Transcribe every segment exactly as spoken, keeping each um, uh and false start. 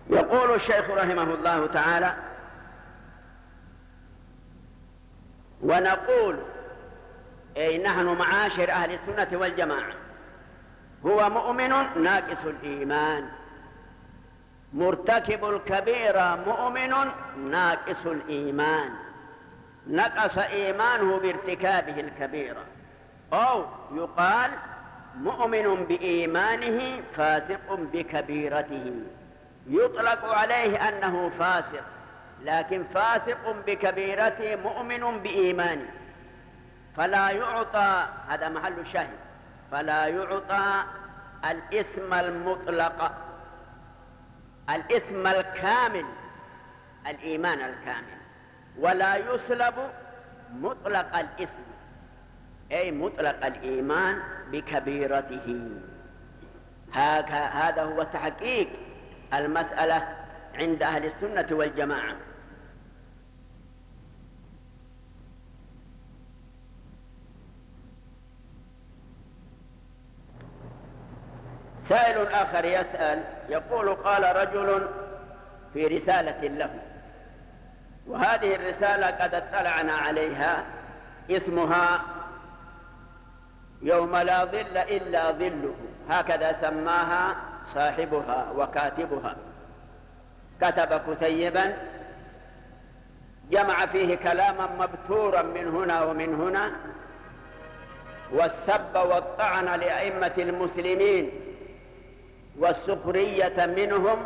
يقول الشيخ رحمه الله تعالى: ونقول أي نحن معاشر أهل السنة والجماعة هو مؤمن ناقص الإيمان، مرتكب الكبيرة مؤمن ناقص الإيمان، نقص إيمانه بارتكابه الكبيرة، أو يقال مؤمن بإيمانه فاسق بكبيرته، يطلق عليه أنه فاسق، لكن فاسق بكبيرته مؤمن بإيمانه، فلا يعطى، هذا محل الشاهد، فلا يعطى الاسم المطلق، الاسم الكامل، الإيمان الكامل، ولا يسلب مطلق الاسم، أي مطلق الإيمان بكبيرته. هذا هو تحقيق المسألة عند أهل السنة والجماعة. سائل آخر يسأل يقول: قال رجل في رسالة له، وهذه الرسالة قد اطلعنا عليها، اسمها يوم لا ظل إلا ظله، هكذا سماها صاحبها وكاتبها. كتب كتيبا جمع فيه كلاما مبتورا من هنا ومن هنا، والسب والطعن لأئمة المسلمين والسخرية منهم،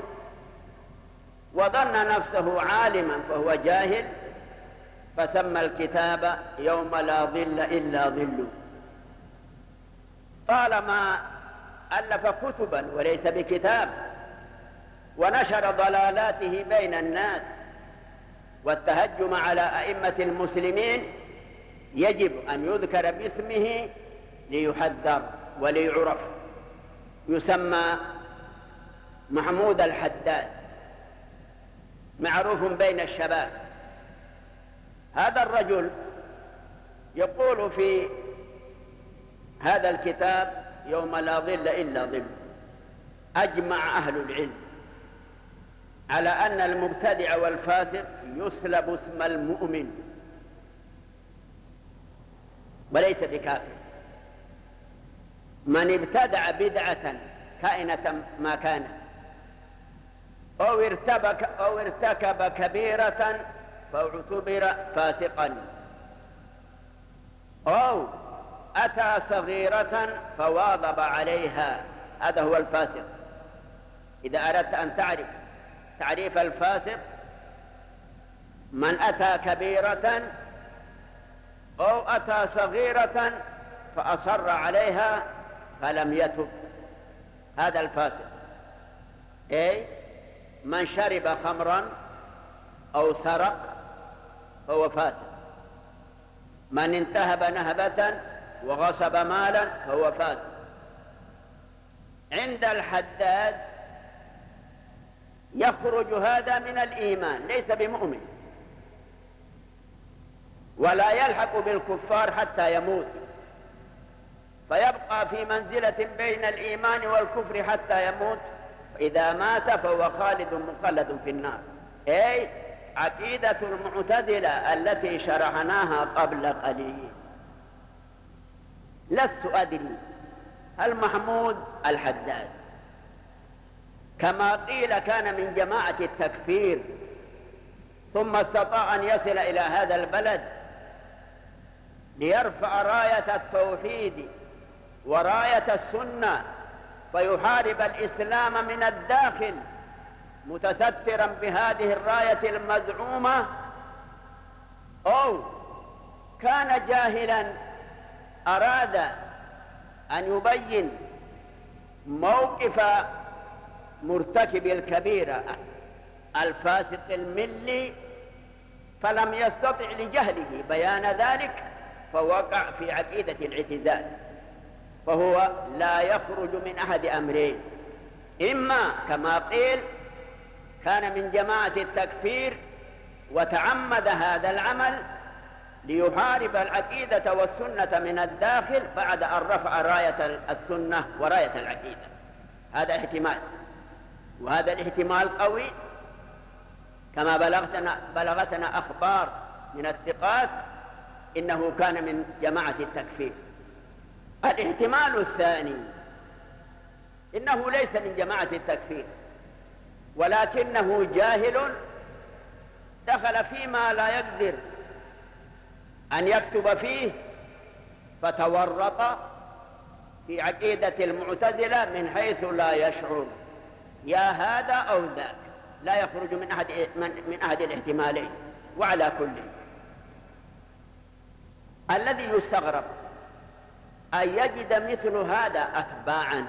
وظن نفسه عالما فهو جاهل، فسمى الكتاب يوم لا ظل إلا ظله. طالما ألف كتبا وليس بكتاب، ونشر ضلالاته بين الناس والتهجم على أئمة المسلمين، يجب أن يذكر باسمه ليحذر وليعرف. يسمى محمود الحداد، معروف بين الشباب. هذا الرجل يقول في هذا الكتاب يوم لا ظل إلا ظل: أجمع أهل العلم على أن المبتدع والفاسق يسلب اسم المؤمن وليس بكافر. من ابتدع بدعة كائنة ما كانت، أو ارتكب, أو ارتكب كبيرة فاعتبر فاسقا، أو أتى صغيرة فواظب عليها، هذا هو الفاسق. إذا أردت أن تعرف تعريف الفاسق: من أتى كبيرة أو أتى صغيرة فأصر عليها فلم يتب، هذا الفاسق. أي من شرب خمرا أو سرق فهو فاسق، من انتهب نهبة وغصب مالا فهو فاسق. عند الحداد يخرج هذا من الإيمان، ليس بمؤمن، ولا يلحق بالكفار حتى يموت، فيبقى في منزلة بين الإيمان والكفر حتى يموت، إذا مات فهو خالد مخلد في النار. أي عقيدة المعتزلة التي شرحناها قبل قليل. لست أدري هل محمود الحداد كما قيل كان من جماعة التكفير ثم استطاع أن يصل إلى هذا البلد ليرفع راية التوحيد وراية السنة فيحارب الإسلام من الداخل متسترا بهذه الراية المزعومة، أو كان جاهلا أراد أن يبين موقف مرتكب الكبيرة الفاسق الملي فلم يستطع لجهله بيان ذلك فوقع في عقيدة الاعتزال، فهو لا يخرج من أحد أمرين: إما كما قيل كان من جماعة التكفير وتعمد هذا العمل ليحارب العقيدة والسنة من الداخل بعد أن رفع راية السنة وراية العقيدة، هذا احتمال. وهذا الاحتمال قوي كما بلغتنا, بلغتنا أخبار من الثقات إنه كان من جماعة التكفير. الاحتمال الثاني إنه ليس من جماعة التكفير ولكنه جاهل دخل فيما لا يقدر أن يكتب فيه فتورط في عقيدة المعتزلة من حيث لا يشعر، يا هذا أو ذاك، لا يخرج من أحد, من أحد الاحتمالين. وعلى كل الذي يستغرب أن يجد مثل هذا أتباعا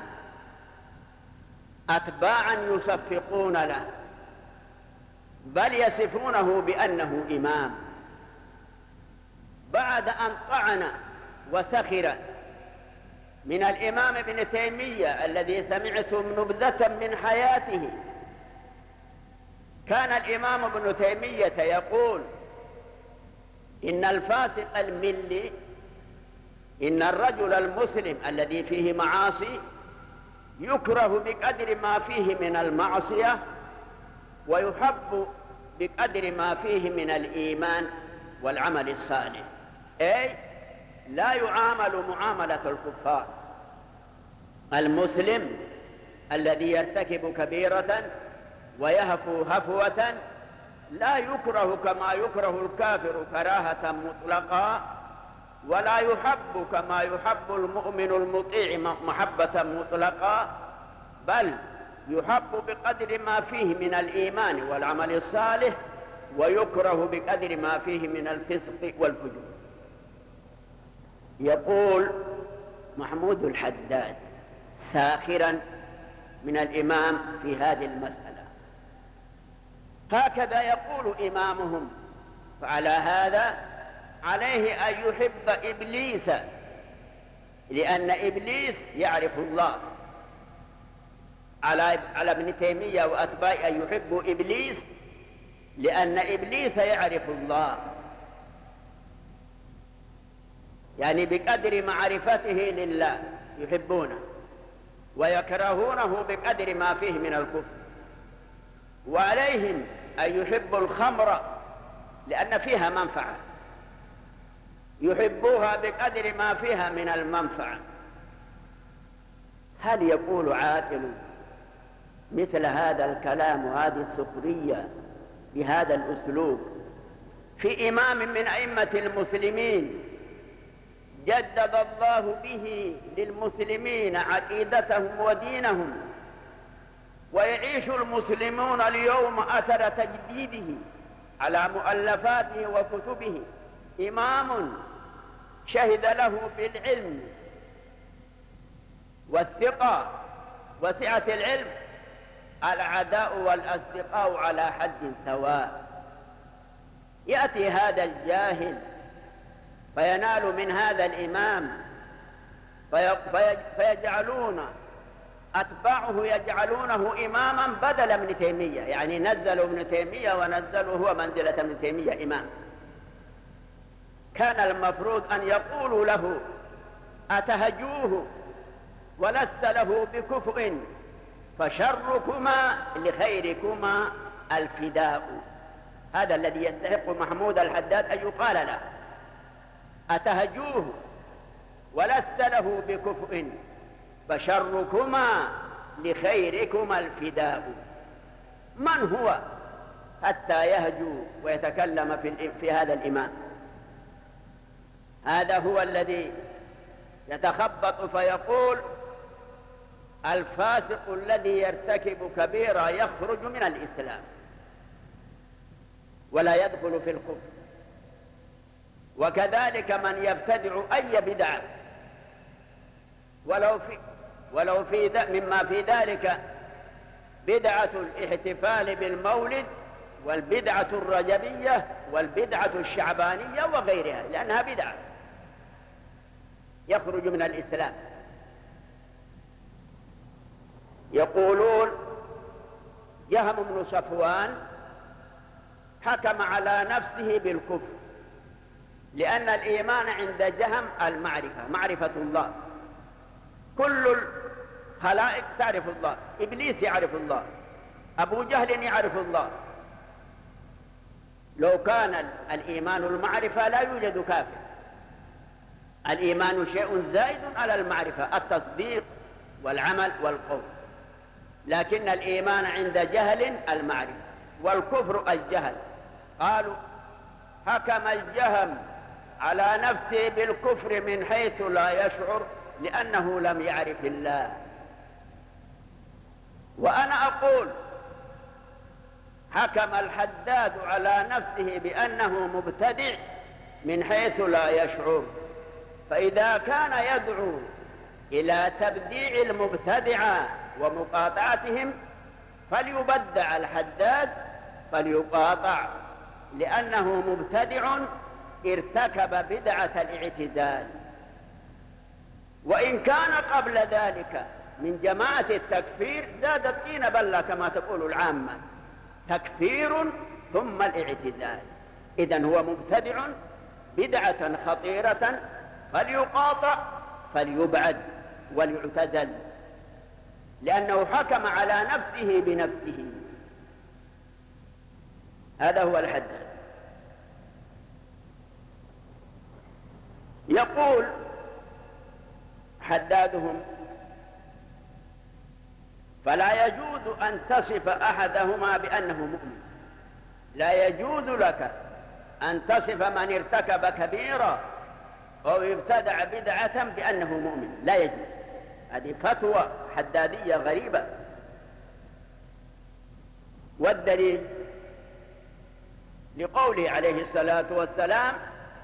أتباعا يصفقون له، بل يصفونه بأنه إمام، بعد أن طعن وسخر من الإمام ابن تيمية الذي سمعتم نبذة من حياته. كان الإمام ابن تيمية يقول إن الفاسق الملي، إن الرجل المسلم الذي فيه معاصي يكره بقدر ما فيه من المعصية ويحب بقدر ما فيه من الإيمان والعمل الصالح، أي لا يعامل معاملة الكفار. المسلم الذي يرتكب كبيرة ويهفو هفوة لا يكره كما يكره الكافر كراهة مطلقة، ولا يحب كما يحب المؤمن المطيع محبة مطلقة، بل يحب بقدر ما فيه من الإيمان والعمل الصالح ويكره بقدر ما فيه من الفسق والفجور. يقول محمود الحداد ساخرا من الإمام في هذه المسألة: هكذا يقول إمامهم، فعلى هذا عليه أن يحب إبليس، لأن إبليس يعرف الله. على على ابن تيمية وأتباعه أن يحبوا إبليس لأن إبليس يعرف الله، يعني بقدر معرفته لله يحبونه ويكرهونه بقدر ما فيه من الكفر. وعليهم أن يحبوا الخمر لأن فيها منفعة، يحبوها بقدر ما فيها من المنفعة. هل يقول عاقل مثل هذا الكلام وهذه السخرية بهذا الأسلوب في إمام من أئمة المسلمين جدد الله به للمسلمين عقيدتهم ودينهم، ويعيش المسلمون اليوم أثر تجديده على مؤلفاته وكتبه؟ إمام شهد له بالعلم والثقة وسعة العلم العداء والأصدقاء على حد سواء. يأتي هذا الجاهل فينال من هذا الإمام فيجعلون أتباعه يجعلونه إماما بدل ابن تيمية، يعني نزلوا ابن تيمية ونزلوا هو منزلة ابن تيمية إمام. كان المفروض أن يقولوا له: أتهجوه ولست له بكفء فشركما لخيركما الفداء. هذا الذي يستحق محمود الحداد أن يقال له: أتهجوه ولست له بكفء فشركما لخيركما الفداء. من هو حتى يهجو ويتكلم في, في هذا الإمام؟ هذا هو الذي يتخبط فيقول: الفاسق الذي يرتكب كبيرة يخرج من الإسلام ولا يدخل في الكفر. وكذلك من يبتدع أي بدعة ولو في ولو في مما في ذلك بدعة الاحتفال بالمولد والبدعة الرجبية والبدعة الشعبانية وغيرها، لأنها بدعة، يخرج من الإسلام. يقولون جهم بن صفوان حكم على نفسه بالكفر، لأن الإيمان عند جهم المعرفة، معرفة الله. كل الخلائق تعرف الله، إبليس يعرف الله، أبو جهل يعرف الله. لو كان الإيمان المعرفة لا يوجد كافر. الإيمان شيء زائد على المعرفة، التصديق والعمل والقول. لكن الإيمان عند جهل المعرفة، والكفر الجهل. قالوا حكم الجهم على نفسه بالكفر من حيث لا يشعر لأنه لم يعرف الله. وأنا أقول حكم الحداد على نفسه بأنه مبتدع من حيث لا يشعر. فإذا كان يدعو إلى تبديع المبتدعة ومقاطعتهم فليبدع الحداد، فليقاطع، لأنه مبتدع ارتكب بدعة الاعتزال. وإن كان قبل ذلك من جماعة التكفير زاد الطين بلة كما تقول العامة، تكفير ثم الاعتزال. إذن هو مبتدع بدعة خطيرة، فليقاطع فليبعد وليعتزل، لأنه حكم على نفسه بنفسه. هذا هو الحد. يقول حدادهم: فلا يجوز أن تصف أحدهما بأنه مؤمن. لا يجوز لك أن تصف من ارتكب كبيرة أو ابتدع بدعة بأنه مؤمن، لا يجوز. هذه فتوى حدادية غريبة. والدليل لقوله عليه الصلاة والسلام: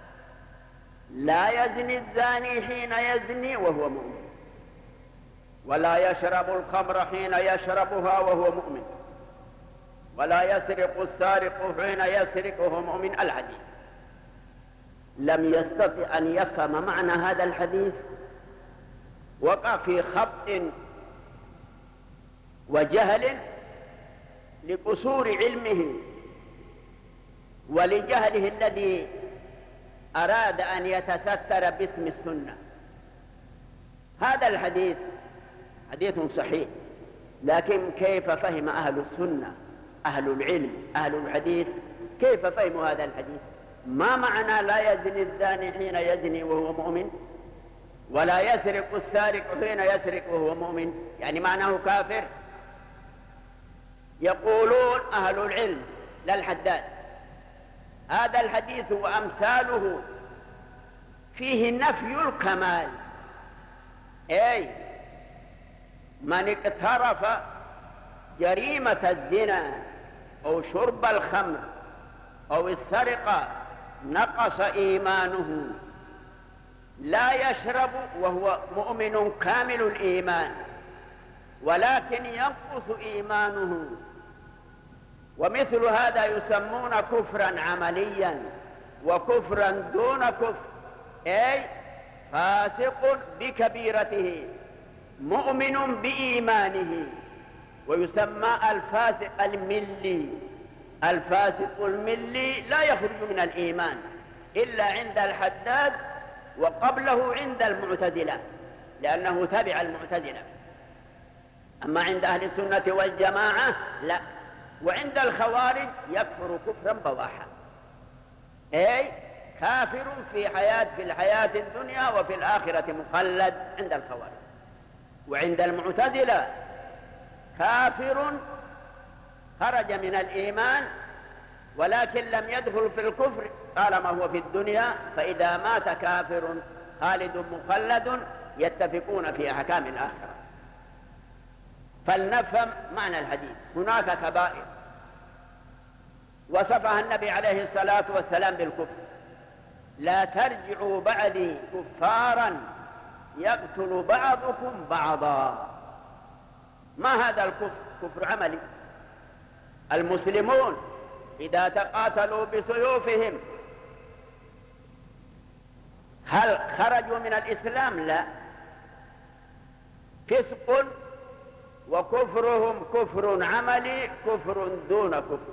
لا يزني الزاني حين يزني وهو مؤمن، ولا يشرب الخمر حين يشربها وهو مؤمن، ولا يسرق السارق حين يسرق وهو مؤمن. الحديث لم يستطع أن يفهم معنى هذا الحديث، وقع في خبط وجهل لقصور علمه ولجهله الذي أراد أن يتستر باسم السنة. هذا الحديث حديث صحيح، لكن كيف فهم أهل السنة، أهل العلم، أهل الحديث، كيف فهموا هذا الحديث؟ ما معنى لا يزني الزاني حين يزني وهو مؤمن، ولا يسرق السارق حين يسرق وهو مؤمن؟ يعني معناه كافر. يقولون أهل العلم لا الحداد: هذا الحديث وأمثاله فيه نفي الكمال. أي من اقترف جريمة الزنا أو شرب الخمر أو السرقة نقص إيمانه. لا يشرب وهو مؤمن كامل الإيمان، ولكن ينقص إيمانه. ومثل هذا يسمون كفرا عمليا وكفرا دون كفر، أي فاسق بكبيرته مؤمن بإيمانه، ويسمى الفاسق الملي. الفاسق الملي لا يخرج من الإيمان إلا عند الحداد، وقبله عند المعتزلة لأنه تبع المعتزلة. أما عند أهل السنة والجماعة لا. وعند الخوارج يكفر كفرا بواحا، أي كافر في حياة في الحياة الدنيا وفي الآخرة مخلد عند الخوارج. وعند المعتزلة كافر خرج من الإيمان ولكن لم يدخل في الكفر طالما هو في الدنيا، فإذا مات كافر خالد مخلد يتفقون في أحكام الآخرة. فلنفهم معنى الحديث. هناك كبائر وصفها النبي عليه الصلاة والسلام بالكفر: لا ترجعوا بعدي كفارا يقتل بعضكم بعضا. ما هذا الكفر؟ كفر عملي. المسلمون إذا تقاتلوا بسيوفهم هل خرجوا من الإسلام؟ لا. فسق، وكفرهم كفر عملي، كفر دون كفر.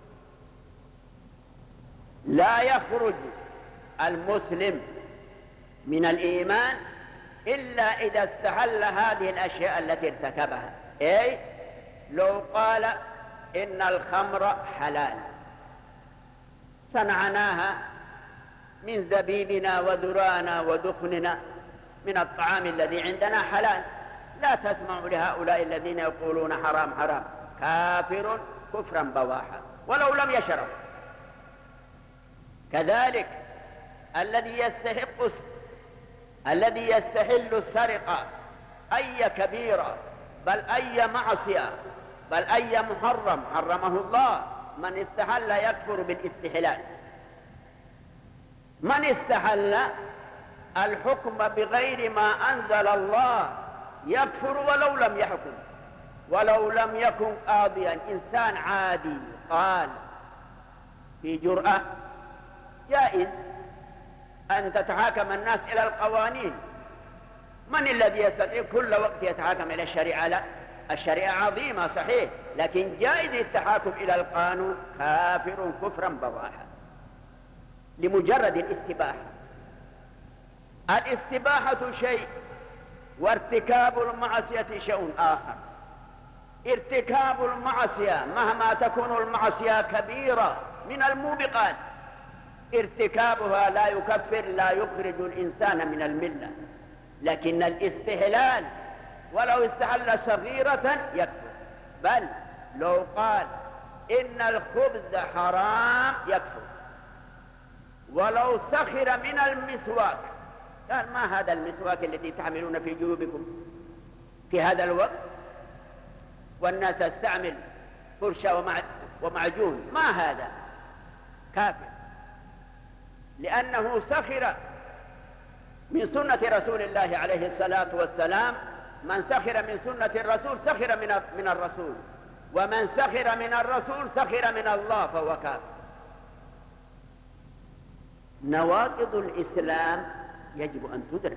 لا يخرج المسلم من الإيمان إلا إذا استحل هذه الأشياء التي ارتكبها. أي لو قال إن الخمر حلال، صنعناها من زبيبنا وذرانا ودخننا من الطعام الذي عندنا حلال، لا تسمعوا لهؤلاء الذين يقولون حرام حرام، كافر كفرا بواحا ولو لم يشرب. كذلك الذي يستحق الذي يستحل السرقة أي كبيرة بل أي معصية بل أي محرم حرمه الله، من استحل يكفر بالاستحلال. من استحل الحكم بغير ما أنزل الله يكفر ولو لم يحكم، ولو لم يكن قاضيا، إنسان عادي قال في جرأة جائز أن تتحاكم الناس إلى القوانين. من الذي يستطيع كل وقت يتحاكم إلى الشريعة؟ لا، الشريعة عظيمة صحيح، لكن جائز التحاكم إلى القانون، كافر كفرا بواحا لمجرد الاستباحة. الاستباحة شيء وارتكاب المعصية شيء آخر. ارتكاب المعصية مهما تكون المعصية كبيرة من الموبقات، ارتكابها لا يكفر، لا يخرج الإنسان من الملة، لكن الاستحلال ولو استحل صغيرة يكفر. بل لو قال إن الخبز حرام يكفر، ولو سخر من المسواك قال ما هذا المسواك الذي تحملون في جيوبكم في هذا الوقت والناس تستعمل فرشة ومعجون، ما هذا؟ كافر، لأنه سخر من سنة رسول الله عليه الصلاة والسلام. من سخر من سنة الرسول سخر من من الرسول، ومن سخر من الرسول سخر من الله فهو كافر. نواقض الإسلام يجب أن تدرس،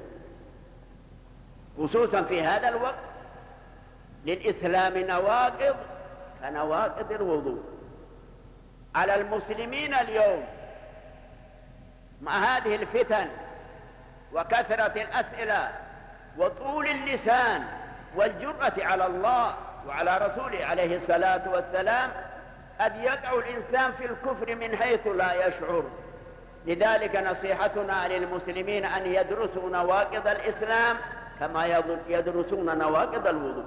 خصوصا في هذا الوقت. للإسلام نواقض كنواقض الوضوء. على المسلمين اليوم مع هذه الفتن وكثرة الأسئلة وطول اللسان والجرأة على الله وعلى رسوله عليه الصلاة والسلام، قد يقع الإنسان في الكفر من حيث لا يشعر. لذلك نصيحتنا للمسلمين أن يدرسوا نواقض الإسلام كما يدرسون نواقض الوضوء.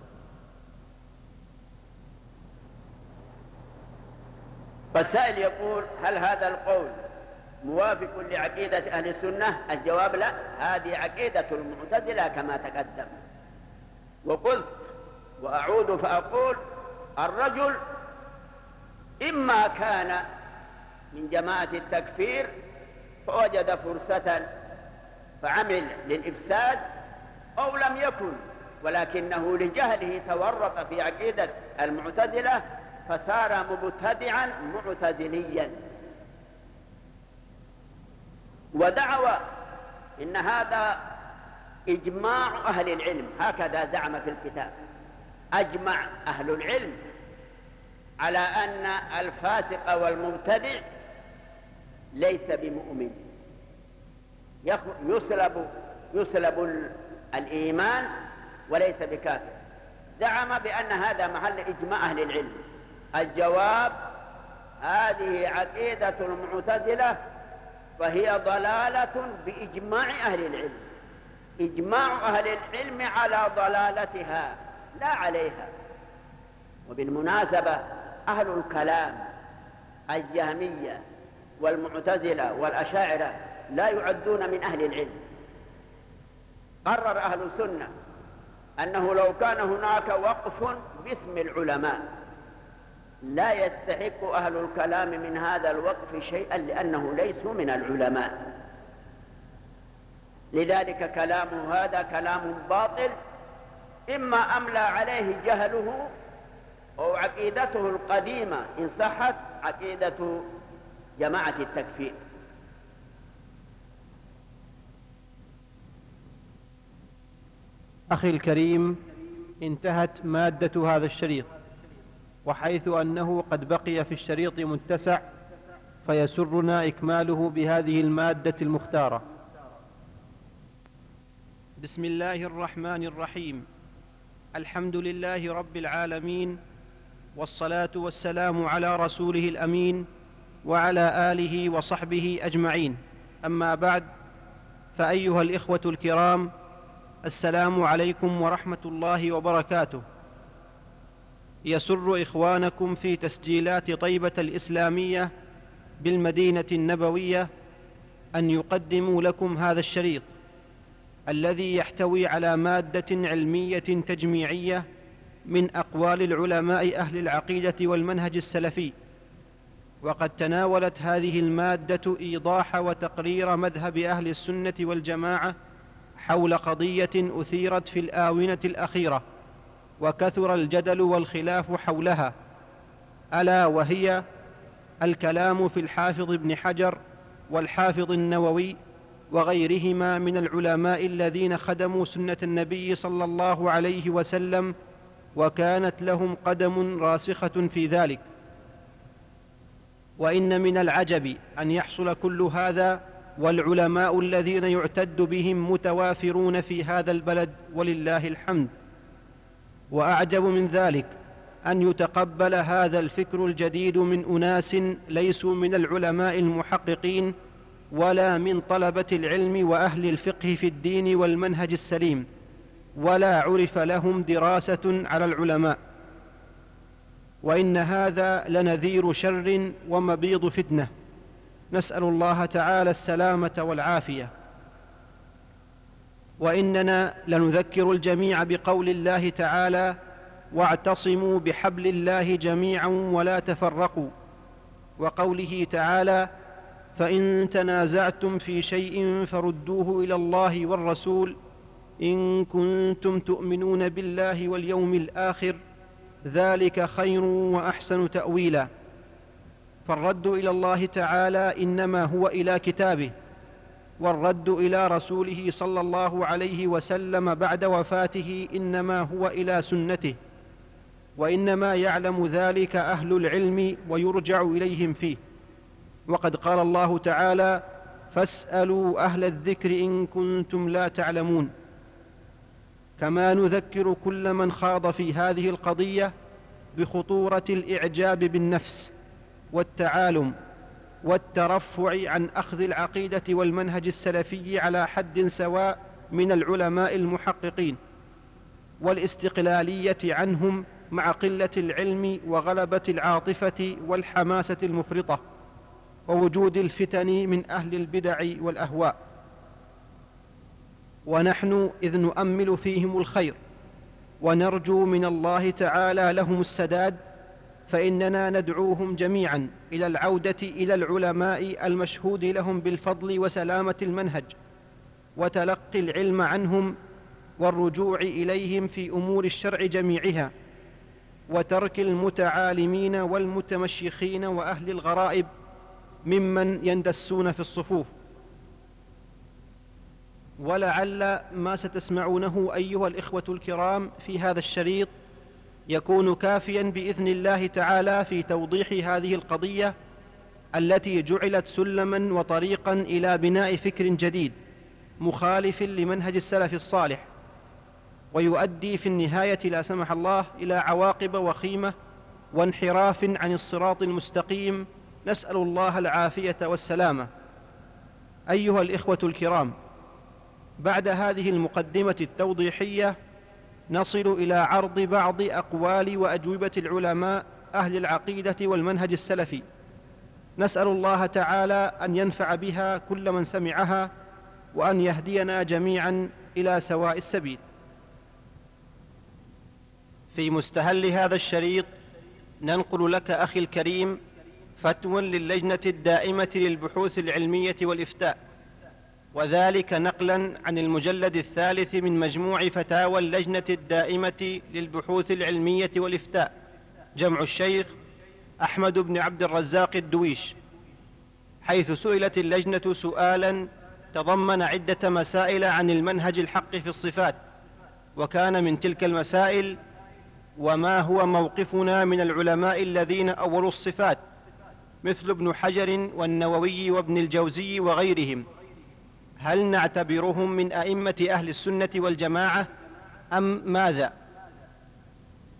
فالسائل يقول: هل هذا القول موافق لعقيدة أهل السنة؟ الجواب: لا، هذه عقيدة المعتزلة كما تقدم. وقلت وأعود فأقول: الرجل إما كان من جماعة التكفير فوجد فرصة فعمل للإفساد، أو لم يكن ولكنه لجهله تورط في عقيدة المعتزلة فصار مبتدعا معتزليا. ودعوى إن هذا إجماع أهل العلم، هكذا زعم في الكتاب، أجمع أهل العلم على أن الفاسق والمبتدع ليس بمؤمن، يسلب يسلب الإيمان وليس بكافر. زعم بأن هذا محل إجماع أهل العلم. الجواب: هذه عقيدة المعتزلة، فهي ضلالة بإجماع أهل العلم. إجماع أهل العلم على ضلالتها لا عليها. وبالمناسبة أهل الكلام الجهمية والمعتزلة والأشاعرة لا يعدون من أهل العلم. قرر أهل السنة أنه لو كان هناك وقف باسم العلماء لا يستحق أهل الكلام من هذا الوقف شيئا، لأنه ليسوا من العلماء. لذلك كلامه هذا كلام باطل، إما أملى عليه جهله أو عقيدته القديمة إن صحت عقيدة جماعة التكفير. أخي الكريم، انتهت مادة هذا الشريط، وحيث أنه قد بقي في الشريط متسع فيسرنا إكماله بهذه المادة المختارة. بسم الله الرحمن الرحيم. الحمد لله رب العالمين، والصلاة والسلام على رسوله الأمين وعلى آله وصحبه أجمعين. أما بعد، فأيها الإخوة الكرام، السلام عليكم ورحمة الله وبركاته. يسر إخوانكم في تسجيلات طيبة الإسلامية بالمدينة النبوية أن يقدموا لكم هذا الشريط الذي يحتوي على مادة علمية تجميعية من أقوال العلماء أهل العقيدة والمنهج السلفي. وقد تناولت هذه المادة إيضاح وتقرير مذهب أهل السنة والجماعة حول قضية أثيرت في الآونة الأخيرة وكثر الجدل والخلاف حولها، ألا وهي الكلام في الحافظ ابن حجر والحافظ النووي وغيرهما من العلماء الذين خدموا سنة النبي صلى الله عليه وسلم وكانت لهم قدم راسخة في ذلك. وإن من العجب أن يحصل كل هذا والعلماء الذين يعتد بهم متوافرون في هذا البلد ولله الحمد. وأعجب من ذلك أن يتقبل هذا الفكر الجديد من أناس ليسوا من العلماء المحققين ولا من طلبة العلم وأهل الفقه في الدين والمنهج السليم، ولا عرف لهم دراسة على العلماء. وإن هذا لنذير شر ومبيض فتنة، نسأل الله تعالى السلامة والعافية. وإننا لنذكر الجميع بقول الله تعالى: واعتصموا بحبل الله جميعا ولا تفرقوا، وقوله تعالى: فإن تنازعتم في شيء فردوه إلى الله والرسول إن كنتم تؤمنون بالله واليوم الآخر ذلك خير وأحسن تأويلا. فالرد إلى الله تعالى إنما هو إلى كتابه، والرد إلى رسوله صلى الله عليه وسلم بعد وفاته إنما هو إلى سنته، وإنما يعلم ذلك أهل العلم ويرجع إليهم فيه. وقد قال الله تعالى: فاسألوا أهل الذكر إن كنتم لا تعلمون. كما نذكر كل من خاض في هذه القضية بخطورة الإعجاب بالنفس والتعالم والترفع عن أخذ العقيدة والمنهج السلفي على حد سواء من العلماء المحققين، والاستقلالية عنهم مع قلة العلم وغلبة العاطفة والحماسة المفرطة ووجود الفتن من أهل البدع والأهواء. ونحن إذ نؤمل فيهم الخير ونرجو من الله تعالى لهم السداد، فإننا ندعوهم جميعا إلى العودة إلى العلماء المشهود لهم بالفضل وسلامة المنهج، وتلقي العلم عنهم والرجوع إليهم في أمور الشرع جميعها، وترك المتعالمين والمتمشيخين وأهل الغرائب ممن يندسون في الصفوف. ولعل ما ستسمعونه أيها الإخوة الكرام في هذا الشريط يكون كافيا بإذن الله تعالى في توضيح هذه القضية التي جعلت سلما وطريقا إلى بناء فكر جديد مخالف لمنهج السلف الصالح، ويؤدي في النهاية لا سمح الله إلى عواقب وخيمة وانحراف عن الصراط المستقيم، نسأل الله العافية والسلامة. أيها الإخوة الكرام، بعد هذه المقدمة التوضيحية نصل إلى عرض بعض أقوال وأجوبة العلماء أهل العقيدة والمنهج السلفي، نسأل الله تعالى أن ينفع بها كل من سمعها وأن يهدينا جميعا إلى سواء السبيل. في مستهل هذا الشريط ننقل لك أخي الكريم فتوى للجنة الدائمة للبحوث العلمية والإفتاء، وذلك نقلا عن المجلد الثالث من مجموع فتاوى اللجنة الدائمة للبحوث العلمية والإفتاء، جمع الشيخ أحمد بن عبد الرزاق الدويش، حيث سئلت اللجنة سؤالا تضمن عدة مسائل عن المنهج الحق في الصفات، وكان من تلك المسائل: وما هو موقفنا من العلماء الذين أولوا الصفات مثل ابن حجر والنووي وابن الجوزي وغيرهم؟ هل نعتبرهم من أئمة أهل السنة والجماعة أم ماذا؟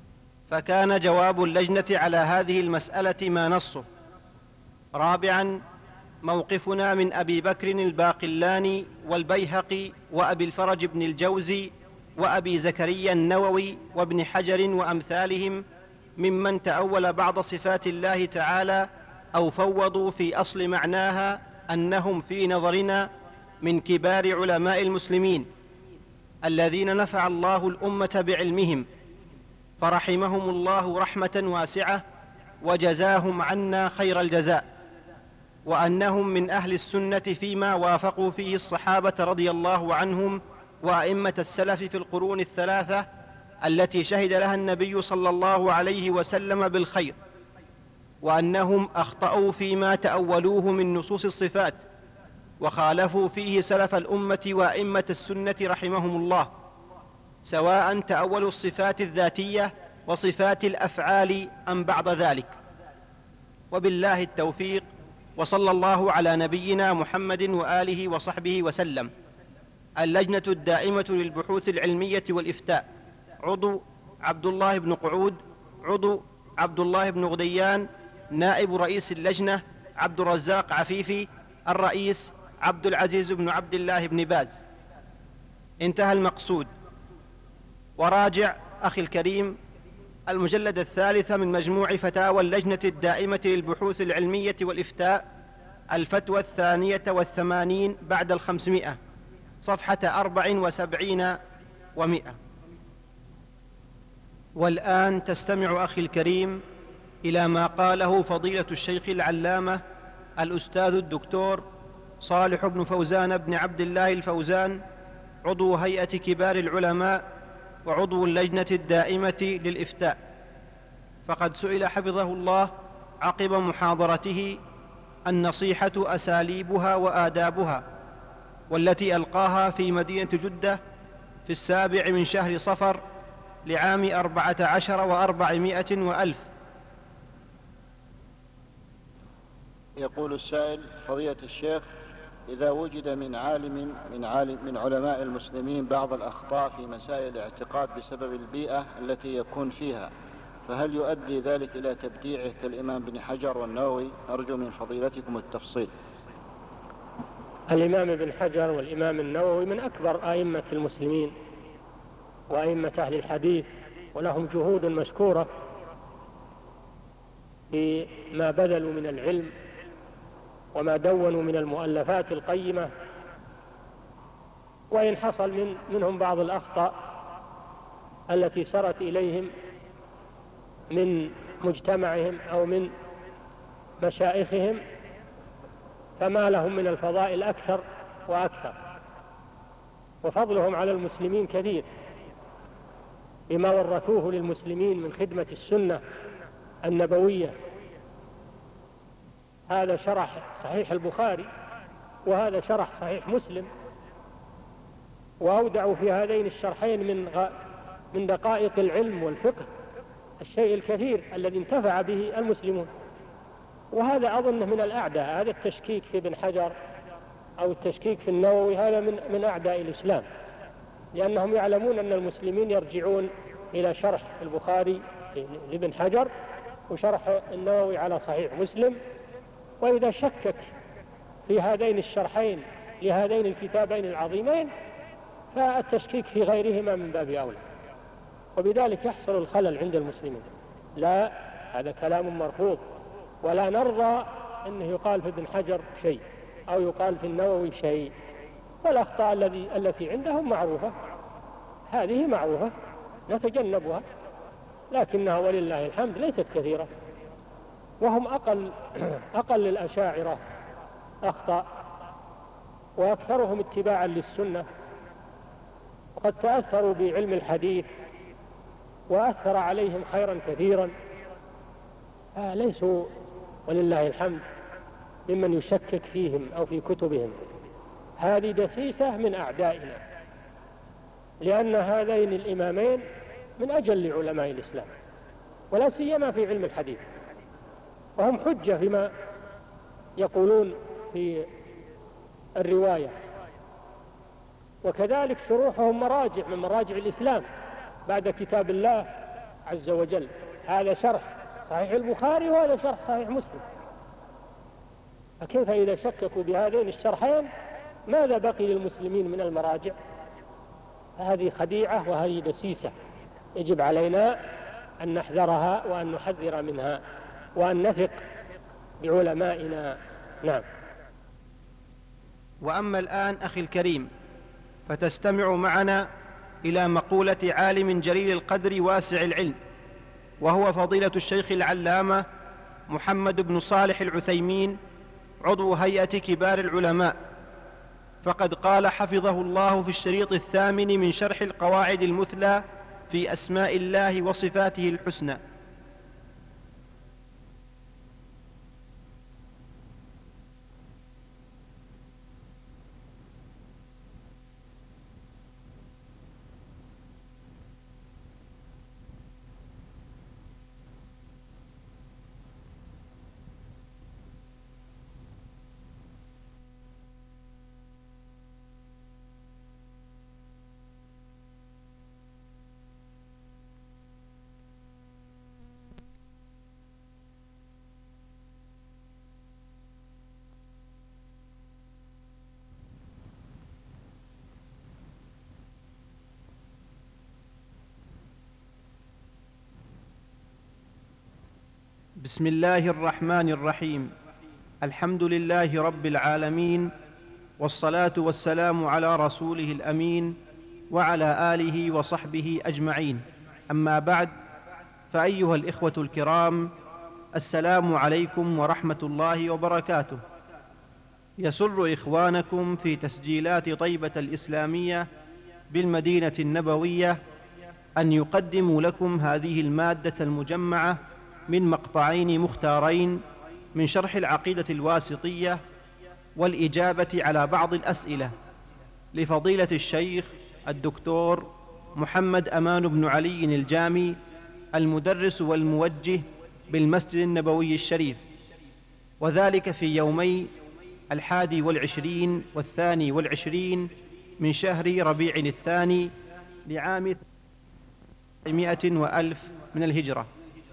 فكان جواب اللجنة على هذه المسألة ما نصه. رابعا، موقفنا من أبي بكر الباقلاني والبيهقي وأبي الفرج بن الجوزي وأبي زكريا النووي وابن حجر وأمثالهم ممن تأول بعض صفات الله تعالى أو فوضوا في أصل معناها أنهم في نظرنا من كبار علماء المسلمين الذين نفع الله الأمة بعلمهم، فرحمهم الله رحمة واسعة وجزاهم عنا خير الجزاء، وأنهم من أهل السنة فيما وافقوا فيه الصحابة رضي الله عنهم وأئمة السلف في القرون الثلاثة التي شهد لها النبي صلى الله عليه وسلم بالخير، وأنهم أخطأوا فيما تأولوه من نصوص الصفات وخالفوا فيه سلف الأمة وأئمة السنة رحمهم الله، سواء تأولوا الصفات الذاتية وصفات الأفعال أم بعض ذلك. وبالله التوفيق، وصلى الله على نبينا محمد وآله وصحبه وسلم. اللجنة الدائمة للبحوث العلمية والإفتاء: عضو عبد الله بن قعود، عضو عبد الله بن غديان، نائب رئيس اللجنة عبد الرزاق عفيفي، الرئيس عبد العزيز بن عبد الله بن باز. انتهى المقصود. وراجع أخي الكريم المجلد الثالث من مجموع فتاوى اللجنة الدائمة للبحوث العلمية والإفتاء، الفتوى الثانية والثمانين بعد الخمسمائة، صفحة أربع وسبعين ومئة. والآن تستمع أخي الكريم إلى ما قاله فضيلة الشيخ العلامة الأستاذ الدكتور صالح بن فوزان بن عبد الله الفوزان، عضو هيئة كبار العلماء وعضو اللجنة الدائمة للإفتاء. فقد سئل حفظه الله عقب محاضرته النصيحة أساليبها وآدابها، والتي ألقاها في مدينة جدة في السابع من شهر صفر لعام أربعة عشر وأربعمائة وألف. يقول السائل: فضيلة الشيخ، إذا وجد من عالم من, عالم من علماء المسلمين بعض الأخطاء في مسائل الاعتقاد بسبب البيئة التي يكون فيها، فهل يؤدي ذلك إلى تبديعه كالإمام ابن حجر والنووي؟ أرجو من فضيلتكم التفصيل. الإمام ابن حجر والإمام النووي من أكبر أئمة المسلمين وأئمة أهل الحديث، ولهم جهود مشكورة فيما بذلوا من العلم وما دونوا من المؤلفات القيمة. وإن حصل من منهم بعض الأخطاء التي سرت إليهم من مجتمعهم أو من مشائخهم، فما لهم من الفضائل أكثر وأكثر، وفضلهم على المسلمين كثير بما ورثوه للمسلمين من خدمة السنة النبوية. هذا شرح صحيح البخاري وهذا شرح صحيح مسلم، وأودعوا في هذين الشرحين من غ... من دقائق العلم والفقه الشيء الكثير الذي انتفع به المسلمون. وهذا أظنه من الأعداء، هذا التشكيك في ابن حجر أو التشكيك في النووي هذا من من أعداء الإسلام، لأنهم يعلمون أن المسلمين يرجعون إلى شرح البخاري لابن حجر وشرح النووي على صحيح مسلم، وإذا شكك في هذين الشرحين لهذين الكتابين العظيمين فالتشكيك في غيرهما من باب أولى، وبذلك يحصل الخلل عند المسلمين. لا، هذا كلام مرفوض، ولا نرضى أنه يقال في ابن حجر شيء أو يقال في النووي شيء. والأخطاء الذي التي عندهم معروفة، هذه معروفة نتجنبها، لكنها ولله الحمد ليست كثيرة، وهم أقل أقل الأشاعرة أخطاء وأكثرهم اتباعا للسنة، وقد تأثروا بعلم الحديث وأثر عليهم خيرا كثيرا، فليسوا ولله الحمد ممن يشكك فيهم أو في كتبهم. هذه دسيسة من أعدائنا، لأن هذين الإمامين من أجل علماء الإسلام ولا سيما في علم الحديث، وهم حجة فيما يقولون في الرواية، وكذلك شروحهم مراجع من مراجع الإسلام بعد كتاب الله عز وجل. هذا شرح صحيح البخاري وهذا شرح صحيح مسلم، فكيف إذا شككوا بهذين الشرحين ماذا بقي للمسلمين من المراجع؟ هذه خديعة وهذه دسيسة يجب علينا أن نحذرها وأن نحذر منها وأن نثق بعلمائنا. نعم. وأما الآن أخي الكريم فتستمع معنا إلى مقولة عالم جليل القدر واسع العلم، وهو فضيلة الشيخ العلامة محمد بن صالح العثيمين عضو هيئة كبار العلماء، فقد قال حفظه الله في الشريط الثامن من شرح القواعد المثلى في أسماء الله وصفاته الحسنى: بسم الله الرحمن الرحيم. الحمد لله رب العالمين، والصلاة والسلام على رسوله الأمين وعلى آله وصحبه أجمعين. أما بعد، فأيها الإخوة الكرام، السلام عليكم ورحمة الله وبركاته. يسر إخوانكم في تسجيلات طيبة الإسلامية بالمدينة النبوية أن يقدموا لكم هذه المادة المجمعة من مقطعين مختارين من شرح العقيدة الواسطية والإجابة على بعض الأسئلة لفضيلة الشيخ الدكتور محمد أمان بن علي الجامي، المدرس والموجه بالمسجد النبوي الشريف، وذلك في يومي الحادي والعشرين والثاني والعشرين من شهر ربيع الثاني لعام مئة وألف من الهجرة.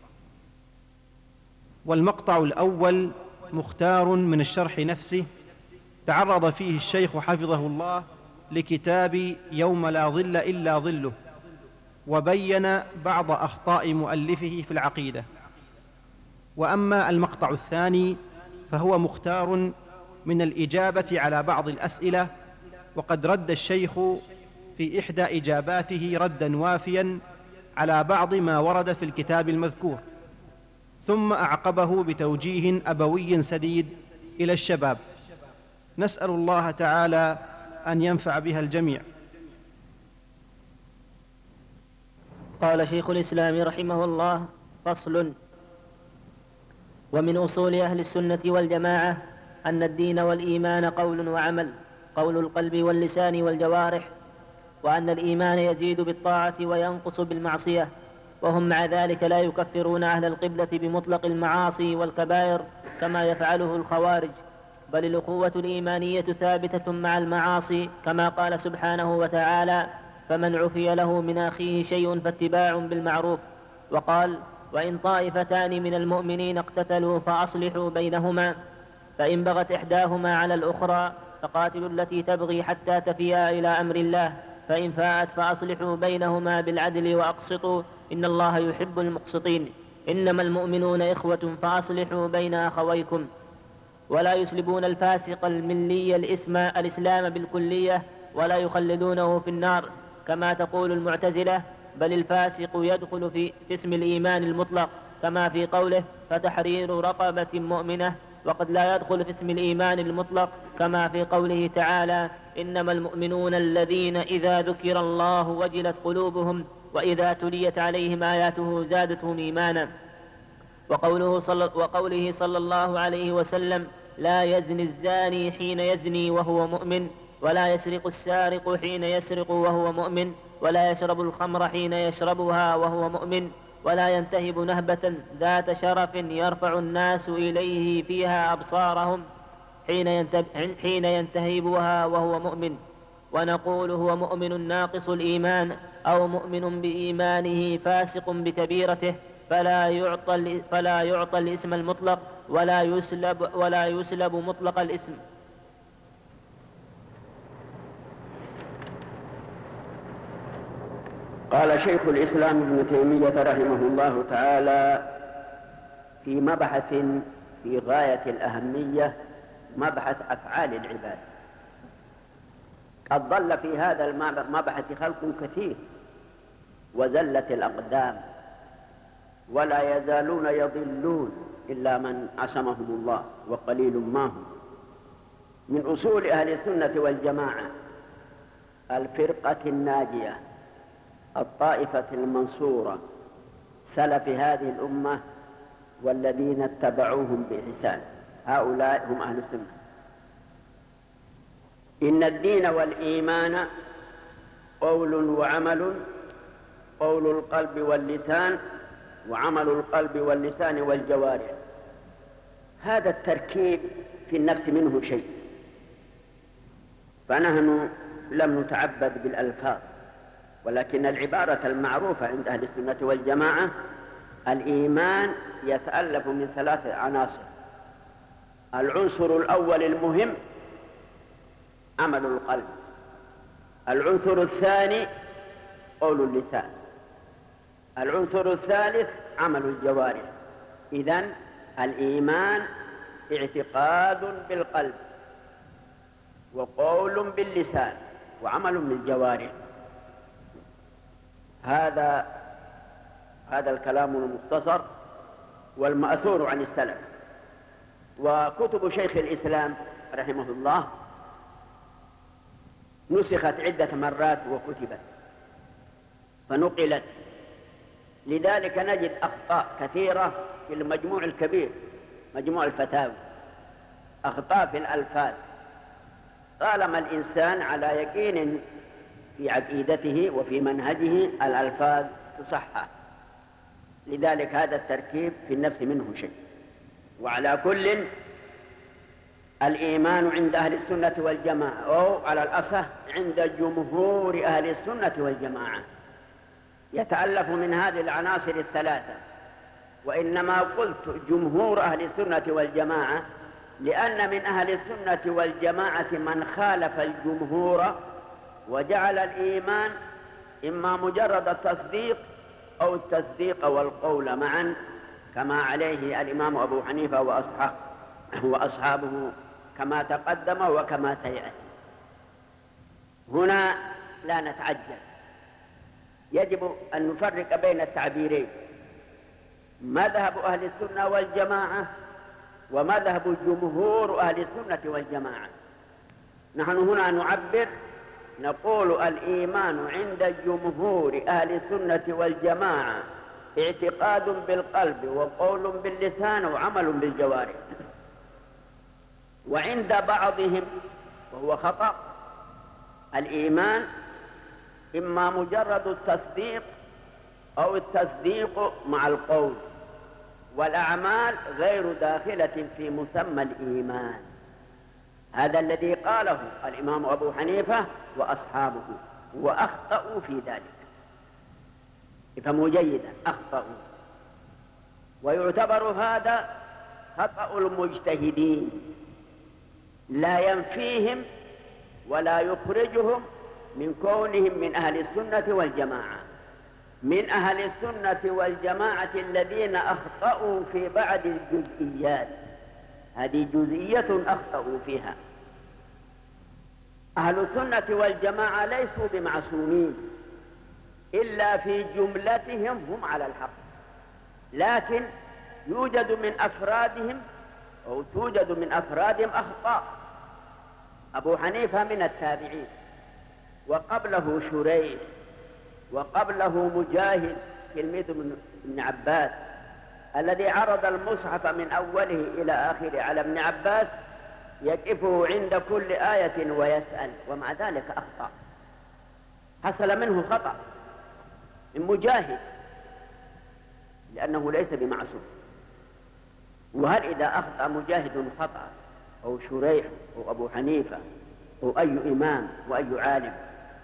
والمقطع الأول مختار من الشرح نفسه، تعرض فيه الشيخ حفظه الله لكتاب يوم لا ظل إلا ظله، وبين بعض أخطاء مؤلفه في العقيدة. وأما المقطع الثاني فهو مختار من الإجابة على بعض الأسئلة، وقد رد الشيخ في إحدى إجاباته ردا وافيا على بعض ما ورد في الكتاب المذكور، ثم أعقبه بتوجيه أبوي سديد إلى الشباب. نسأل الله تعالى أن ينفع بها الجميع. قال شيخ الإسلام رحمه الله: فصل. ومن أصول أهل السنة والجماعة أن الدين والإيمان قول وعمل، قول القلب واللسان والجوارح، وأن الإيمان يزيد بالطاعة وينقص بالمعصية، وهم مع ذلك لا يكفرون أهل القبلة بمطلق المعاصي والكبائر كما يفعله الخوارج، بل الأخوة الإيمانية ثابتة مع المعاصي، كما قال سبحانه وتعالى: فمن عفي له من أخيه شيء فاتباع بالمعروف. وقال: وإن طائفتان من المؤمنين اقتتلوا فأصلحوا بينهما، فإن بغت إحداهما على الأخرى فقاتلوا التي تبغي حتى تفيا إلى أمر الله، فإن فاءت فأصلحوا بينهما بالعدل وأقسطوا إن الله يحب المقسطين. إنما المؤمنون إخوة فأصلحوا بين أخويكم. ولا يسلبون الفاسق الملي الإسم الإسلام بالكلية ولا يخلدونه في النار كما تقول المعتزلة، بل الفاسق يدخل في اسم الإيمان المطلق كما في قوله: فتحرير رقبة مؤمنة، وقد لا يدخل في اسم الإيمان المطلق كما في قوله تعالى: إنما المؤمنون الذين إذا ذكر الله وجلت قلوبهم وإذا تليت عليهم آياته زادتهم إيمانا. وقوله صلى, وقوله صلى الله عليه وسلم: لا يزني الزاني حين يزني وهو مؤمن، ولا يسرق السارق حين يسرق وهو مؤمن، ولا يشرب الخمر حين يشربها وهو مؤمن، ولا ينتهب نهبة ذات شرف يرفع الناس إليه فيها أبصارهم حين, حين ينتهبها وهو مؤمن. ونقول هو مؤمن ناقص الإيمان أو مؤمن بإيمانه فاسق بكبيرته، فلا يعطى فلا يعطى الاسم المطلق ولا يسلب ولا يسلب مطلق الاسم. قال شيخ الإسلام ابن تيمية رحمه الله تعالى في مبحث في غاية الأهمية، مبحث أفعال العباد. قد ضل في هذا المبحث خلق كثير وزلت الأقدام، ولا يزالون يضلون إلا من عصمهم الله وقليل ما هم. من أصول أهل السنة والجماعة الفرقة الناجية الطائفة المنصورة سلف هذه الأمة والذين اتبعوهم بإحسان، هؤلاء هم أهل السنة. إن الدين والإيمان قول وعمل، قول القلب واللسان، وعمل القلب واللسان والجوارح. هذا التركيب في النفس منه شيء، فنحن لم نتعبد بالألفاظ، ولكن العبارة المعروفة عند أهل السنة والجماعة الإيمان يتألف من ثلاثة عناصر. العنصر الأول المهم عمل القلب، العنصر الثاني قول اللسان، العنصر الثالث عمل الجوارح. إذن الإيمان اعتقاد بالقلب وقول باللسان وعمل بالجوارح. هذا هذا الكلام المختصر والمأثور عن السلف. وكتب شيخ الإسلام رحمه الله نسخت عدة مرات وكتبت فنقلت، لذلك نجد أخطاء كثيرة في المجموع الكبير، مجموع الفتاوى، أخطاء في الألفاظ. طالما الإنسان على يقين في عقيدته وفي منهجه الألفاظ تصحح. لذلك هذا التركيب في النفس منه شيء. وعلى كل الإيمان عند أهل السنة والجماعة، أو على الأصح عند جمهور أهل السنة والجماعة، يتألف من هذه العناصر الثلاثة. وإنما قلت جمهور أهل السنة والجماعة لأن من أهل السنة والجماعة من خالف الجمهور وجعل الإيمان إما مجرد التصديق أو التصديق والقول معا، كما عليه الإمام أبو حنيفة وأصحابه, وأصحابه كما تقدم وكما سيأتي. هنا لا نتعجل، يجب أن نفرق بين التعبيرين: مذهب أهل السنة والجماعة ومذهب جمهور أهل السنة والجماعة. نحن هنا نعبر، نقول الإيمان عند جمهور أهل السنة والجماعة اعتقاد بالقلب وقول باللسان وعمل بالجوارح. وعند بعضهم وهو خطأ الإيمان إما مجرد التصديق أو التصديق مع القول، والأعمال غير داخلة في مسمى الإيمان. هذا الذي قاله الإمام أبو حنيفة وأصحابه، وأخطأوا في ذلك. افهموا جيدا، أخطأوا. ويعتبر هذا خطأ المجتهدين، لا ينفيهم ولا يخرجهم من كونهم من أهل السنة والجماعة. من أهل السنة والجماعة الذين أخطأوا في بعض الجزئيات، هذه جزئية أخطأوا فيها. أهل السنة والجماعة ليسوا بمعصومين، إلا في جملتهم هم على الحق، لكن يوجد من أفرادهم أو توجد من أفرادهم أخطاء. أبو حنيفة من التابعين، وقبله شريح، وقبله مجاهد تلميذ ابن عباس الذي عرض المصحف من أوله إلى آخره على ابن عباس يقفه عند كل آية ويسأل، ومع ذلك أخطأ. حصل منه خطأ من مجاهد لأنه ليس بمعصوم. وهل إذا أخطأ مجاهد خطأ أو شريح أو أبو حنيفة وأي إمام وأي عالم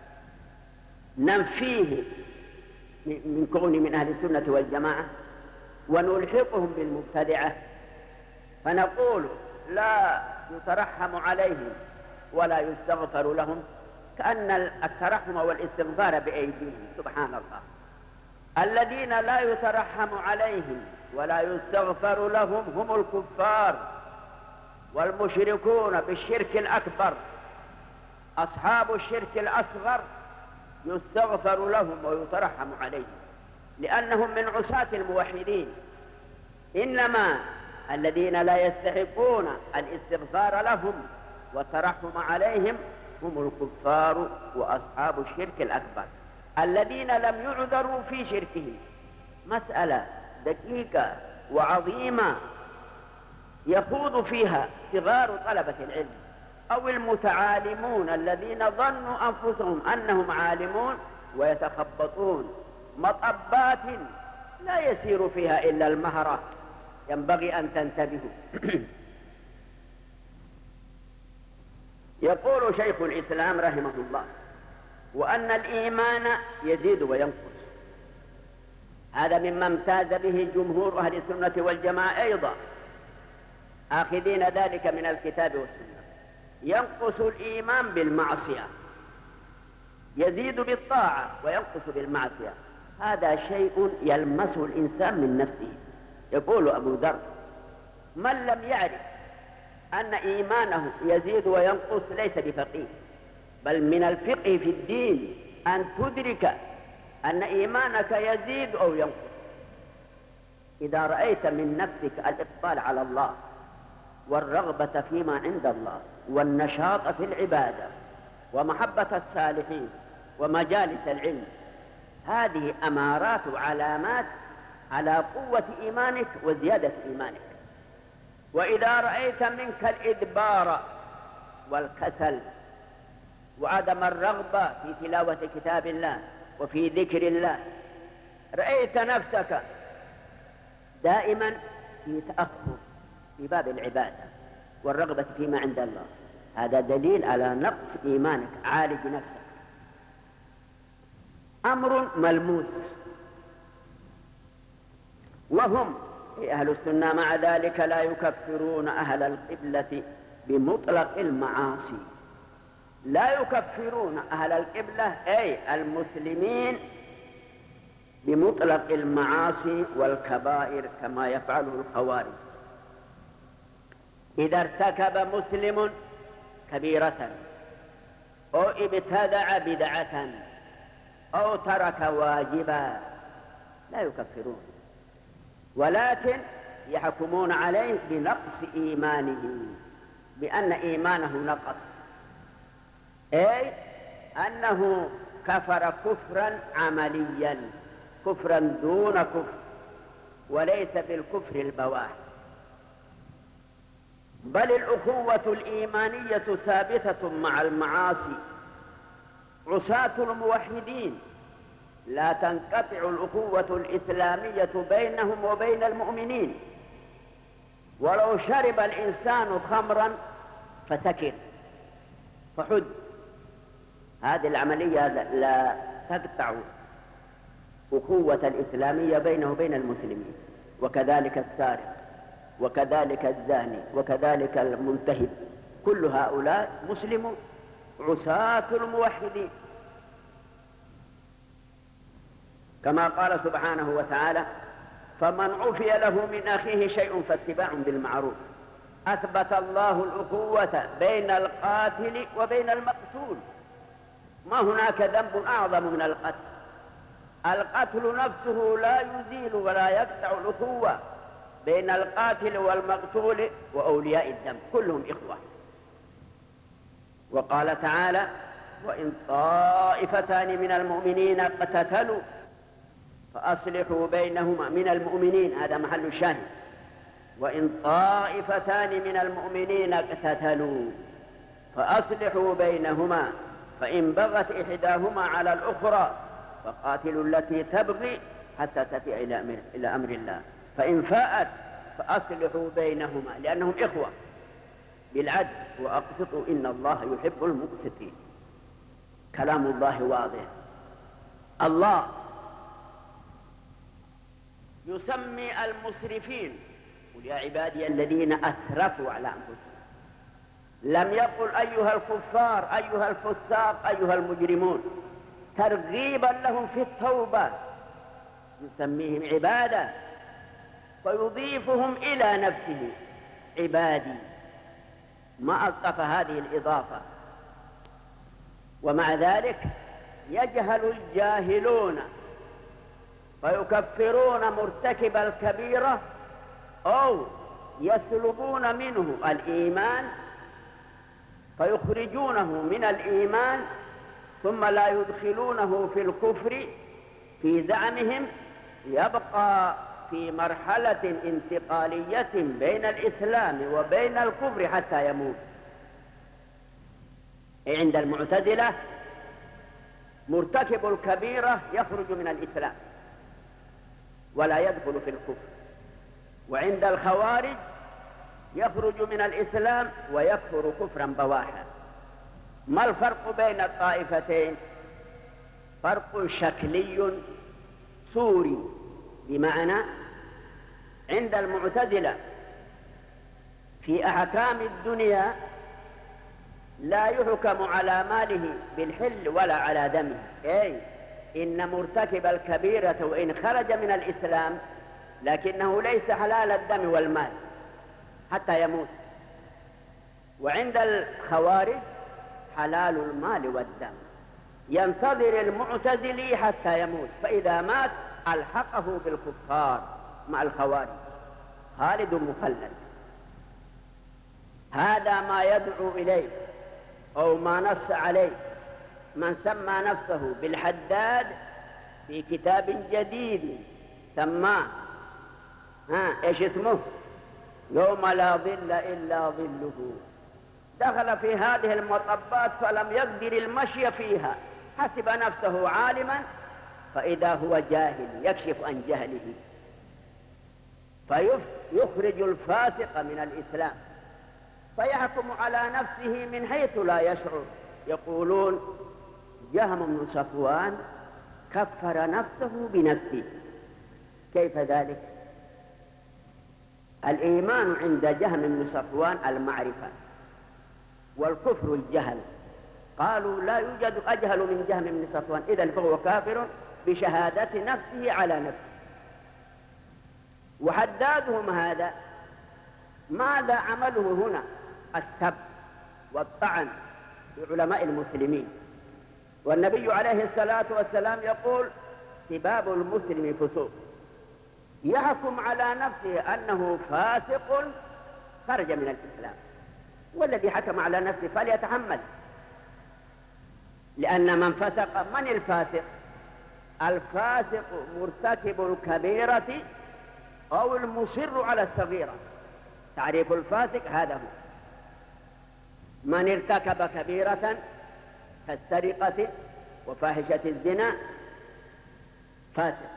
ننفيه من كون من أهل السنة والجماعة ونلحقهم بالمبتدعة فنقول لا يترحم عليهم ولا يستغفر لهم، كأن الترحم والاستغفار بأيديهم. سبحان الله. الذين لا يترحم عليهم ولا يستغفر لهم هم الكفار والمشركون بالشرك الأكبر. أصحاب الشرك الأصغر يستغفر لهم ويترحم عليهم لأنهم من عصاة الموحدين، إنما الذين لا يستحقون الاستغفار لهم والترحم عليهم هم الكفار وأصحاب الشرك الأكبر الذين لم يعذروا في شركهم. مسألة دقيقة وعظيمة يخوض فيها صغار طلبة العلم أو المتعالمون الذين ظنوا أنفسهم أنهم عالمون ويتخبطون مطبات لا يسير فيها إلا المهرة. ينبغي أن تنتبهوا. يقول شيخ الإسلام رحمه الله: وأن الإيمان يزيد وينقص. هذا مما امتاز به جمهور أهل السنة والجماعة أيضا، آخذين ذلك من الكتاب والسنة. ينقص الإيمان بالمعصية، يزيد بالطاعة وينقص بالمعصية. هذا شيء يلمسه الإنسان من نفسه. يقول أبو ذر: من لم يعرف أن إيمانه يزيد وينقص ليس بفقيه، بل من الفقه في الدين أن تدرك أن إيمانك يزيد أو ينقص. إذا رأيت من نفسك الإقبال على الله والرغبة فيما عند الله والنشاط في العبادة ومحبة الصالحين ومجالس العلم، هذه أمارات وعلامات على قوة إيمانك وزيادة إيمانك. وإذا رأيت منك الإدبار والكسل وعدم الرغبة في تلاوة كتاب الله وفي ذكر الله، رأيت نفسك دائما في تأخر في باب العبادة والرغبة فيما عند الله، هذا دليل على نقص إيمانك. عالج نفسك. أمر ملموس، وهم أهل السنة مع ذلك لا يكفرون أهل القبلة بمطلق المعاصي. لا يكفرون أهل القبلة أي المسلمين بمطلق المعاصي والكبائر كما يفعله الخوارج. إذا ارتكب مسلم كبيرة أو ابتدع بدعة أو ترك واجبا لا يكفرون، ولكن يحكمون عليه بنقص إيمانه، بأن إيمانه نقص، أي أنه كفر كفرا عمليا، كفرا دون كفر، وليس بالكفر البواح. بل الأخوة الإيمانية ثابتة مع المعاصي. عصاة الموحدين لا تنقطع الأخوة الإسلامية بينهم وبين المؤمنين. ولو شرب الإنسان خمرا فسكر فحد، هذه العملية لا تقطع أخوة الإسلامية بينه وبين المسلمين. وكذلك السارق وكذلك الزاني وكذلك المنتهب، كل هؤلاء مسلمون عصاة الموحدين. كما قال سبحانه وتعالى: فمن عفي له من أخيه شيء فاتباع بالمعروف. أثبت الله الأخوة بين القاتل وبين المقتول. ما هناك ذنب أعظم من القتل. القتل نفسه لا يزيل ولا يقطع الأخوة بين القاتل والمقتول وأولياء الدم، كلهم إخوة. وقال تعالى: وإن طائفتان من المؤمنين اقتتلوا فأصلحوا بينهما. من المؤمنين، هذا محل الشاهد. وإن طائفتان من المؤمنين اقتتلوا فأصلحوا بينهما فإن بغت إحداهما على الأخرى فقاتلوا التي تبغي حتى تفيء إلى أمر الله فإن فاءت فأصلحوا بينهما، لأنهم إخوة. بالعدل وأقسطوا إن الله يحب المقسطين. كلام الله واضح. الله يسمي المسرفين قل يا عبادي الذين أسرفوا على أنفسهم، لم يقل أيها الكفار أيها الفساق أيها المجرمون ترغيبا لهم في التوبة، يسميهم عبادة فيضيفهم إلى نفسه عبادي، ما ألطف هذه الإضافة. ومع ذلك يجهل الجاهلون فيكفرون مرتكب الكبيرة أو يسلبون منه الإيمان فيخرجونه من الإيمان ثم لا يدخلونه في الكفر في زعمهم، يبقى في مرحلة انتقالية بين الإسلام وبين الكفر حتى يموت. عند المعتزلة مرتكب الكبيرة يخرج من الإسلام ولا يدخل في الكفر، وعند الخوارج يخرج من الإسلام ويكفر كفرا بواحا. ما الفرق بين الطائفتين؟ فرق شكلي صوري، بمعنى عند المعتزلة في أحكام الدنيا لا يحكم على ماله بالحل ولا على دمه، أي إن مرتكب الكبيرة وإن خرج من الإسلام لكنه ليس حلال الدم والمال حتى يموت. وعند الخوارج حلال المال والدم، ينتظر المعتزلي حتى يموت، فإذا مات ألحقه بالكفار مع الخوارج خالد مخلد. هذا ما يدعو إليه أو ما نص عليه من سمى نفسه بالحداد في كتاب جديد سماه ها إيش اسمه؟ يوم لا ظل إلا ظله. دخل في هذه المطبات فلم يقدر المشي فيها، حسب نفسه عالما فإذا هو جاهل يكشف عن جهله فيخرج الفاسق من الإسلام فيحكم على نفسه من حيث لا يشعر. يقولون جهم بن صفوان كفر نفسه بنفسه. كيف ذلك؟ الإيمان عند جهم بن صفوان المعرفة والكفر الجهل. قالوا لا يوجد أجهل من جهم بن صفوان، إذن فهو كافر بشهادة نفسه على نفسه. وحدادهم هذا ماذا عمله هنا؟ السب والطعن بعلماء المسلمين. والنبي عليه الصلاة والسلام يقول سباب المسلم فسوق، يحكم على نفسه أنه فاسق خرج من الإسلام، والذي حكم على نفسه فليتحمل، لأن من فسق من الفاسق؟ الفاسق مرتكب الكبيرة أو المصر على الصغيرة. تعريف الفاسق هذا هو من ارتكب كبيرة كالسرقة وفاحشة الزنا فاسق،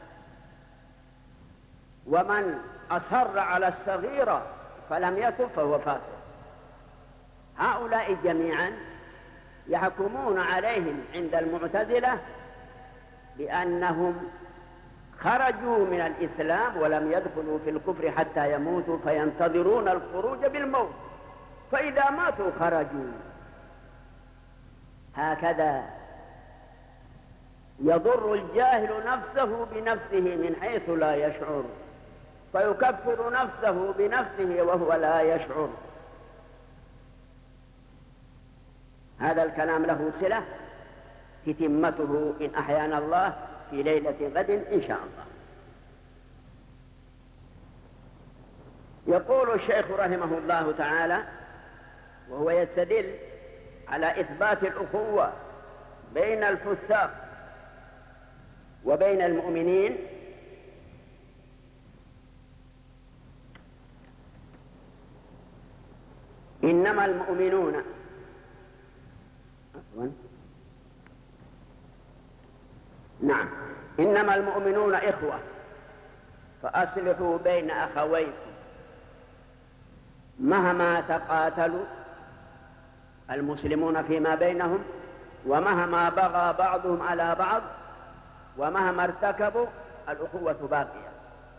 ومن أصر على الصغيرة فلم يتب فهو فاسق. هؤلاء جميعا يحكمون عليهم عند المعتزلة بأنهم خرجوا من الإسلام ولم يدخلوا في الكفر حتى يموتوا، فينتظرون الخروج بالموت، فإذا ماتوا خرجوا. هكذا يضر الجاهل نفسه بنفسه من حيث لا يشعر، فيكفر نفسه بنفسه وهو لا يشعر. هذا الكلام له صلة تتمته إن أحيانا الله في ليلة غد إن شاء الله. يقول الشيخ رحمه الله تعالى وهو يستدل على إثبات الأخوة بين الفساق وبين المؤمنين: إنما المؤمنون نعم إنما المؤمنون إخوة فأصلحوا بين أخويكم مهما تقاتلوا المسلمون فيما بينهم، ومهما بغى بعضهم على بعض ومهما ارتكبوا الأخوة باقية.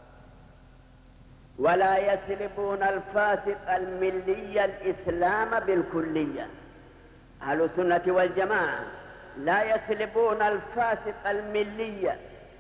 ولا يسلبون الفاسق الملي الإسلام بالكلية. أهل السنة والجماعة لا يسلبون الفاسق الملي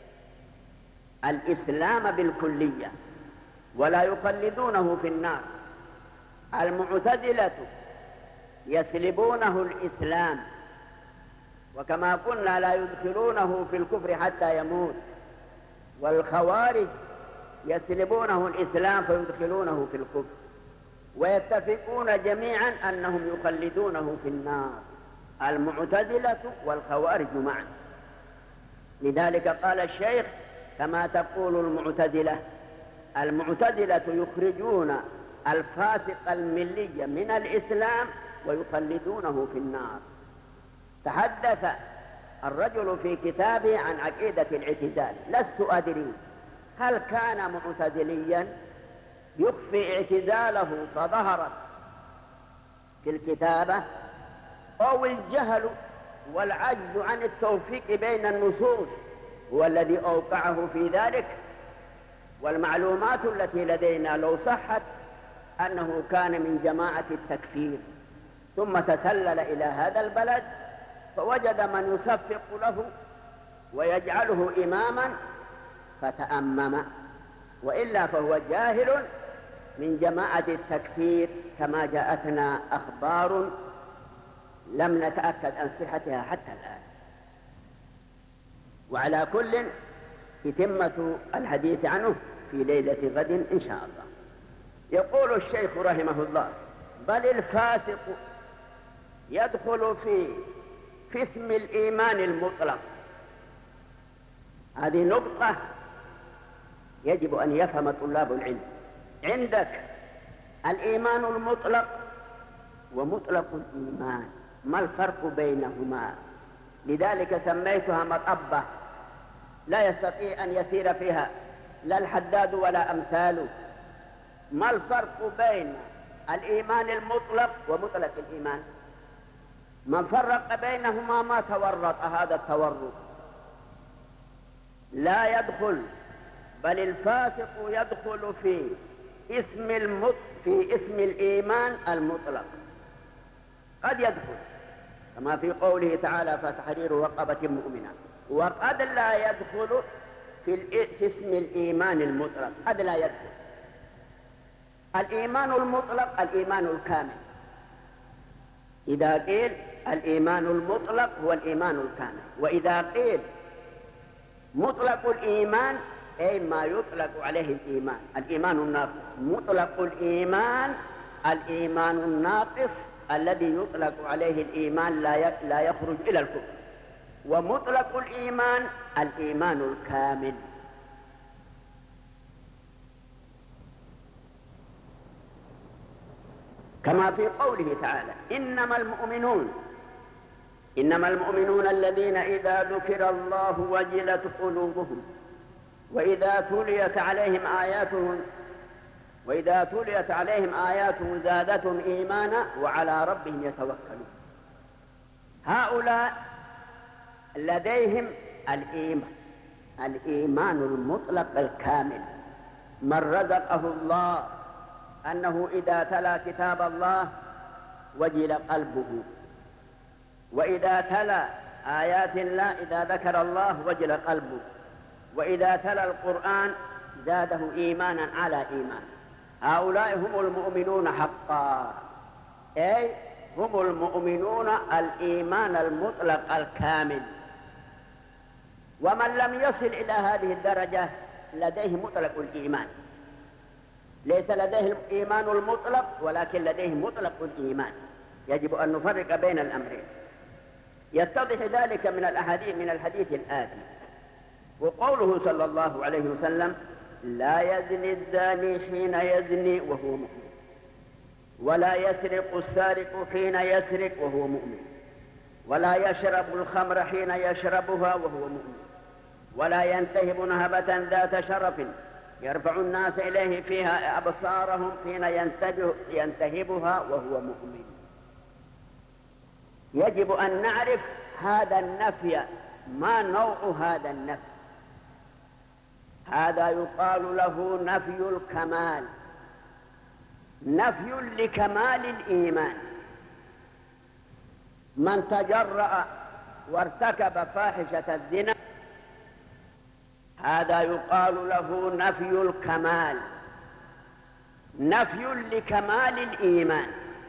الإسلام بالكلية ولا يخلدونه في النار. المعتزلة يسلبونه الإسلام، وكما قلنا لا يدخلونه في الكفر حتى يموت. والخوارج يسلبونه الإسلام فيدخلونه في الكفر، ويتفقون جميعا أنهم يخلدونه في النار، المعتزلة والخوارج معا. لذلك قال الشيخ كما تقول المعتزلة. المعتزلة يخرجون الفاسق الملي من الإسلام ويخلدونه في النار. تحدث الرجل في كتابه عن عقيدة الاعتزال، لست أدري هل كان معتزليا يخفي اعتزاله فظهرت في الكتابة، أو الجهل والعجز عن التوفيق بين النصوص هو الذي أوقعه في ذلك. والمعلومات التي لدينا لو صحت أنه كان من جماعة التكفير ثم تسلل إلى هذا البلد فوجد من يصفق له ويجعله إماما فتأمم، وإلا فهو جاهل من جماعة التكفير كما جاءتنا أخبار لم نتأكد عن صحتها حتى الآن. وعلى كل يتمة الحديث عنه في ليلة غد إن شاء الله. يقول الشيخ رحمه الله: بل الفاسق يدخل في في اسم الإيمان المطلق. هذه نقطة يجب أن يفهم طلاب العلم. عندك الإيمان المطلق ومطلق الإيمان، ما الفرق بينهما؟ لذلك سميتها مطبة لا يستطيع أن يسير فيها لا الحداد ولا أمثاله. ما الفرق بين الإيمان المطلق ومطلق الإيمان؟ من فرق بينهما ما تورط هذا التورط. لا يدخل، بل الفاسق يدخل في اسم المط في اسم الإيمان المطلق. قد يدخل كما في قوله تعالى: فتحرير رقبة مؤمنة. وقد لا يدخل في, في اسم الإيمان المطلق، قد لا يدخل. الإيمان المطلق الإيمان الكامل. إذا قيل الإيمان المطلق هو الإيمان الكامل، وإذا قيل مطلق الإيمان أي ما يطلق عليه الإيمان، الإيمان الناقص. مطلق الإيمان الإيمان الناقص الذي يطلق عليه الإيمان لا يخرج إلى الكفر. ومطلق الإيمان الإيمان الكامل. كما في قوله تعالى: إنما المؤمنون إنما المؤمنون الذين إذا ذكر الله وجلت قلوبهم وإذا تليت عليهم آياته وإذا تليت عليهم آياته زادتهم إيمانا وعلى ربهم يتوكلون. هؤلاء لديهم الإيمان الإيمان المطلق الكامل. من رزقه الله أنه إذا تلا كتاب الله وجل قلبه، وإذا تلا آيات الله إذا ذكر الله وجل قلبه، وإذا تلا القرآن زاده إيمانا على إيمان. هؤلاء هم المؤمنون حقا، أي هم المؤمنون الإيمان المطلق الكامل. ومن لم يصل إلى هذه الدرجة لديه مطلق الإيمان، ليس لديه الإيمان المطلق ولكن لديه مطلق الإيمان. يجب أن نفرق بين الأمرين. يتضح ذلك من الأحاديث من الحديث الآتي: وقوله صلى الله عليه وسلم: لا يزني الزاني حين يزني وهو مؤمن، ولا يسرق السارق حين يسرق وهو مؤمن، ولا يشرب الخمر حين يشربها وهو مؤمن، ولا ينتهب نهبة ذات شرف يرفع الناس إليه فيها أبصارهم حين ينتهبها وهو مؤمن. يجب أن نعرف هذا النفي، ما نوع هذا النفي. هذا يقال له نفي الكمال، نفي لكمال الإيمان. من تجرأ وارتكب فاحشة الزنا هذا يقال له نفي الكمال، نفي لكمال الإيمان.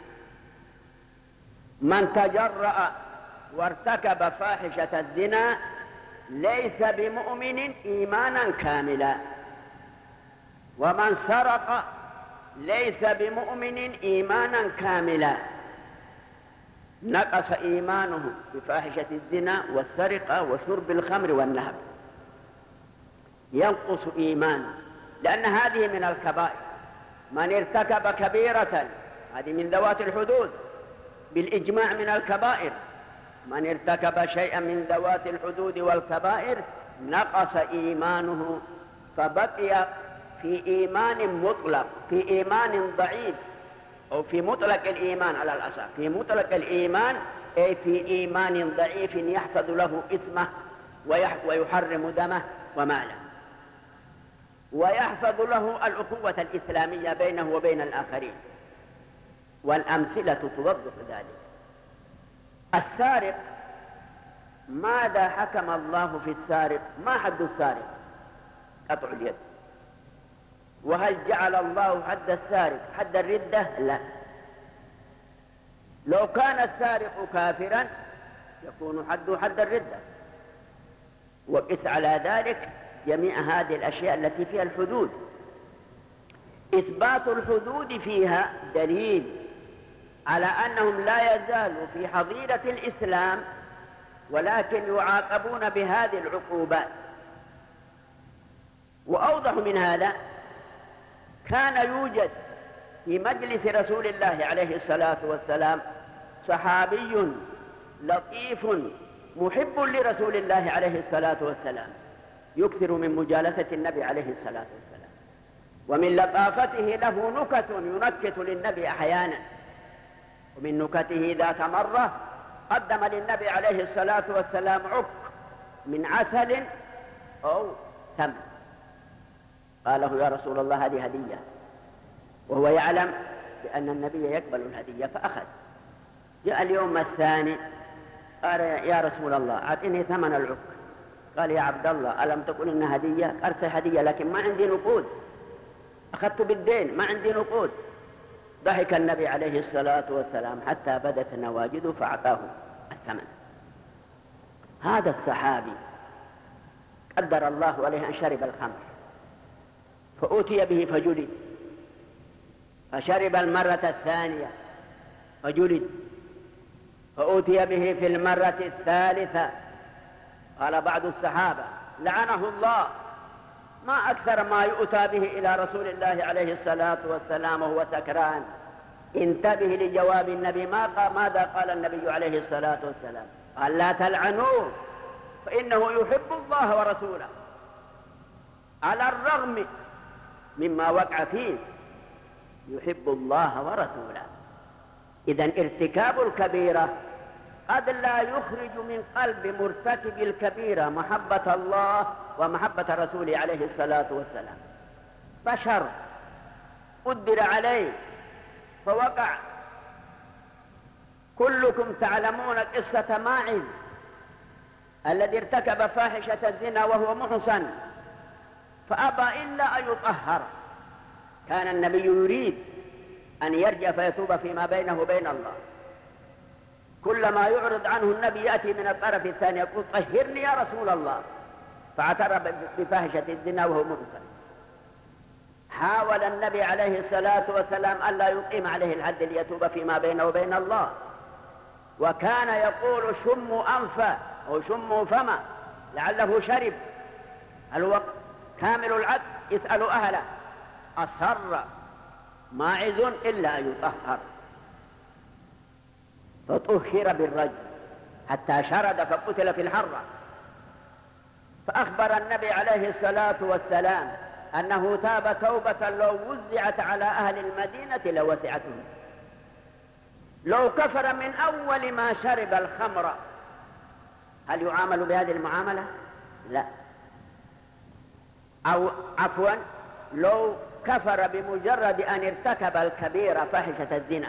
من تجرأ وارتكب فاحشة الزنا ليس بمؤمن إيمانا كاملا، ومن سرق ليس بمؤمن إيمانا كاملا، نقص إيمانه بفاحشة الزنا والسرقة وشرب الخمر والنهب، ينقص إيمانه، لأن هذه من الكبائر. من ارتكب كبيرة، هذه من ذوات الحدود بالإجماع من الكبائر، من ارتكب شيئا من ذوات الحدود والكبائر نقص إيمانه، فبقي في إيمان مطلق، في إيمان ضعيف، أو في مطلق الإيمان على الأصح، في مطلق الإيمان أي في إيمان ضعيف يحفظ له إثمه ويحرم دمه وماله، ويحفظ له الأخوة الإسلامية بينه وبين الآخرين. والأمثلة توضح ذلك. السارق، ماذا حكم الله في السارق؟ ما حد السارق؟ قطع اليد. وهل جعل الله حد السارق حد الردة؟ لا. لو كان السارق كافرا يكون حد حد الردة. وقس على ذلك جميع هذه الأشياء التي فيها الحدود. إثبات الحدود فيها دليل على أنهم لا يزالوا في حظيرة الإسلام، ولكن يعاقبون بهذه العقوبات. وأوضح من هذا، كان يوجد في مجلس رسول الله عليه الصلاة والسلام صحابي لطيف محب لرسول الله عليه الصلاة والسلام، يكثر من مجالسة النبي عليه الصلاة والسلام، ومن لطافته له نكت ينكت للنبي أحيانا. ومن نكته ذات مرة قدم للنبي عليه الصلاة والسلام عك من عسل أو تمر، قال له: يا رسول الله هذه هدية، وهو يعلم بأن النبي يقبل الهدية فأخذ. جاء اليوم الثاني قال: يا رسول الله أعطني ثمن العك. قال: يا عبد الله ألم تقل إن هدية؟ أرسل هدية لكن ما عندي نقود، أخذت بالدين ما عندي نقود. ضحك النبي عليه الصلاة والسلام حتى بدت نواجذه فأعطاه الثمن. هذا الصحابي قدر الله عليه أن شرب الخمر، فأوتي به فجلد، فشرب المرة الثانية فجلد، فأوتي به في المرة الثالثة. قال بعض الصحابة: لعنه الله، ما أكثر ما يؤتى به إلى رسول الله عليه الصلاة والسلام وهو سكران. انتبه لجواب النبي، ما قال ماذا قال النبي عليه الصلاة والسلام؟ قال: لا تلعنوه فإنه يحب الله ورسوله، على الرغم مما وقع فيه يحب الله ورسوله. إذن ارتكاب الكبيرة قد لا يخرج من قلب مرتكب الكبيرة محبة الله ومحبة رسوله عليه الصلاة والسلام. بشر قدر عليه فوقع. كلكم تعلمون قصة ماعز الذي ارتكب فاحشة الزنا وهو محصن فأبى إلا أن يطهر. كان النبي يريد أن يرجع فيتوب فيما بينه وبين الله. كلما يعرض عنه النبي يأتي من الطرف الثاني يقول: طهرني يا رسول الله، فاعترف بفاحشة الزنا وهو محصن. حاول النبي عليه الصلاة والسلام ألا يقيم عليه الحد ليتوب فيما بينه وبين الله، وكان يقول: شموا أنفه أو شموا فمه لعله شرب. هل هو كامل العقل؟ اسألوا أهله. أصر ماعز إلا أن يطهر، فطهر بالرجل حتى شرد فقتل في الحرة. فأخبر النبي عليه الصلاة والسلام أنه تاب توبة لو وزعت على أهل المدينة لوسعتهم. لو كفر من أول ما شرب الخمر هل يعامل بهذه المعاملة؟ لا. أو عفوا، لو كفر بمجرد أن ارتكب الكبيرة فاحشة الزنا،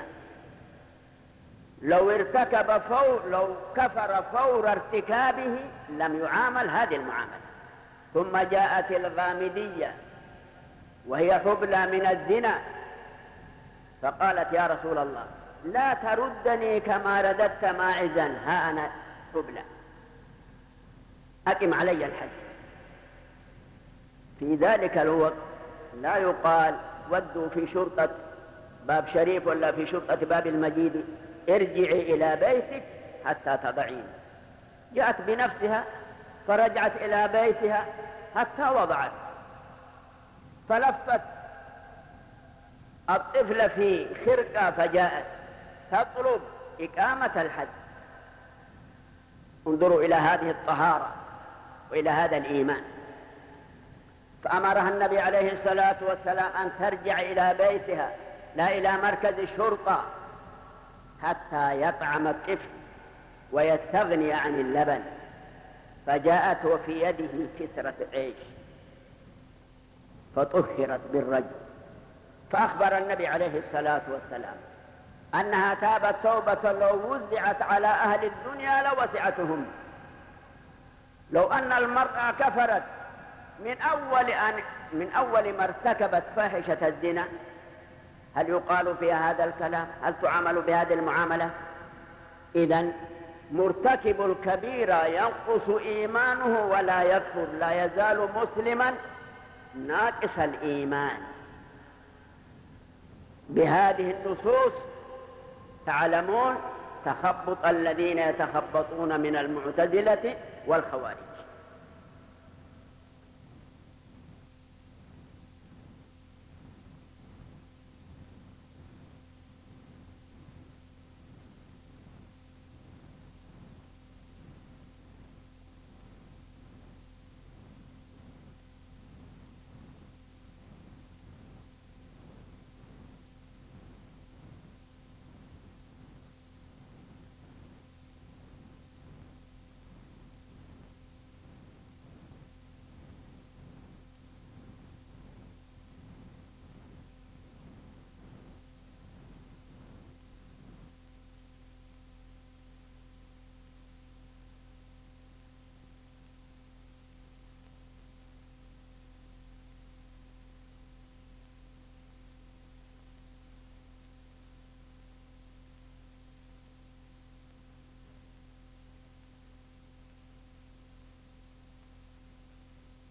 لو ارتكب فور لو كفر فور ارتكابه لم يعامل هذه المعاملة. ثم جاءت الغامدية وهي حبلى من الزنا فقالت يا رسول الله لا تردني كما رددت ماعزا، ها أنا حبلى، أقم علي الحد. في ذلك الوقت لا يقال ودوا في شرطة باب شريف ولا في شرطة باب المجيد ارجعي إلى بيتك حتى تضعين. جاءت بنفسها فرجعت إلى بيتها حتى وضعت، فلفت الطفل في خرقة فجاءت تطلب إقامة الحد. انظروا إلى هذه الطهارة وإلى هذا الإيمان. فأمرها النبي عليه الصلاة والسلام أن ترجع إلى بيتها لا إلى مركز الشرطة حتى يطعم الطفل ويستغني عن اللبن. فجاءت وفي يده كسرة عيش فطهرت بالرجل. فأخبر النبي عليه الصلاة والسلام أنها تابت توبة لو وزعت على أهل الدنيا لوسعتهم. لو أن المرأة كفرت من أول أن من أول ما ارتكبت فاحشة الزنا هل يقال فيها هذا الكلام؟ هل تعامل بهذه المعاملة؟ إذن مرتكب الكبيرة ينقص إيمانه ولا يكفر، لا يزال مسلما ناقص الإيمان. بهذه النصوص تعلمون تخبط الذين يتخبطون من المعتزلة والخوارج.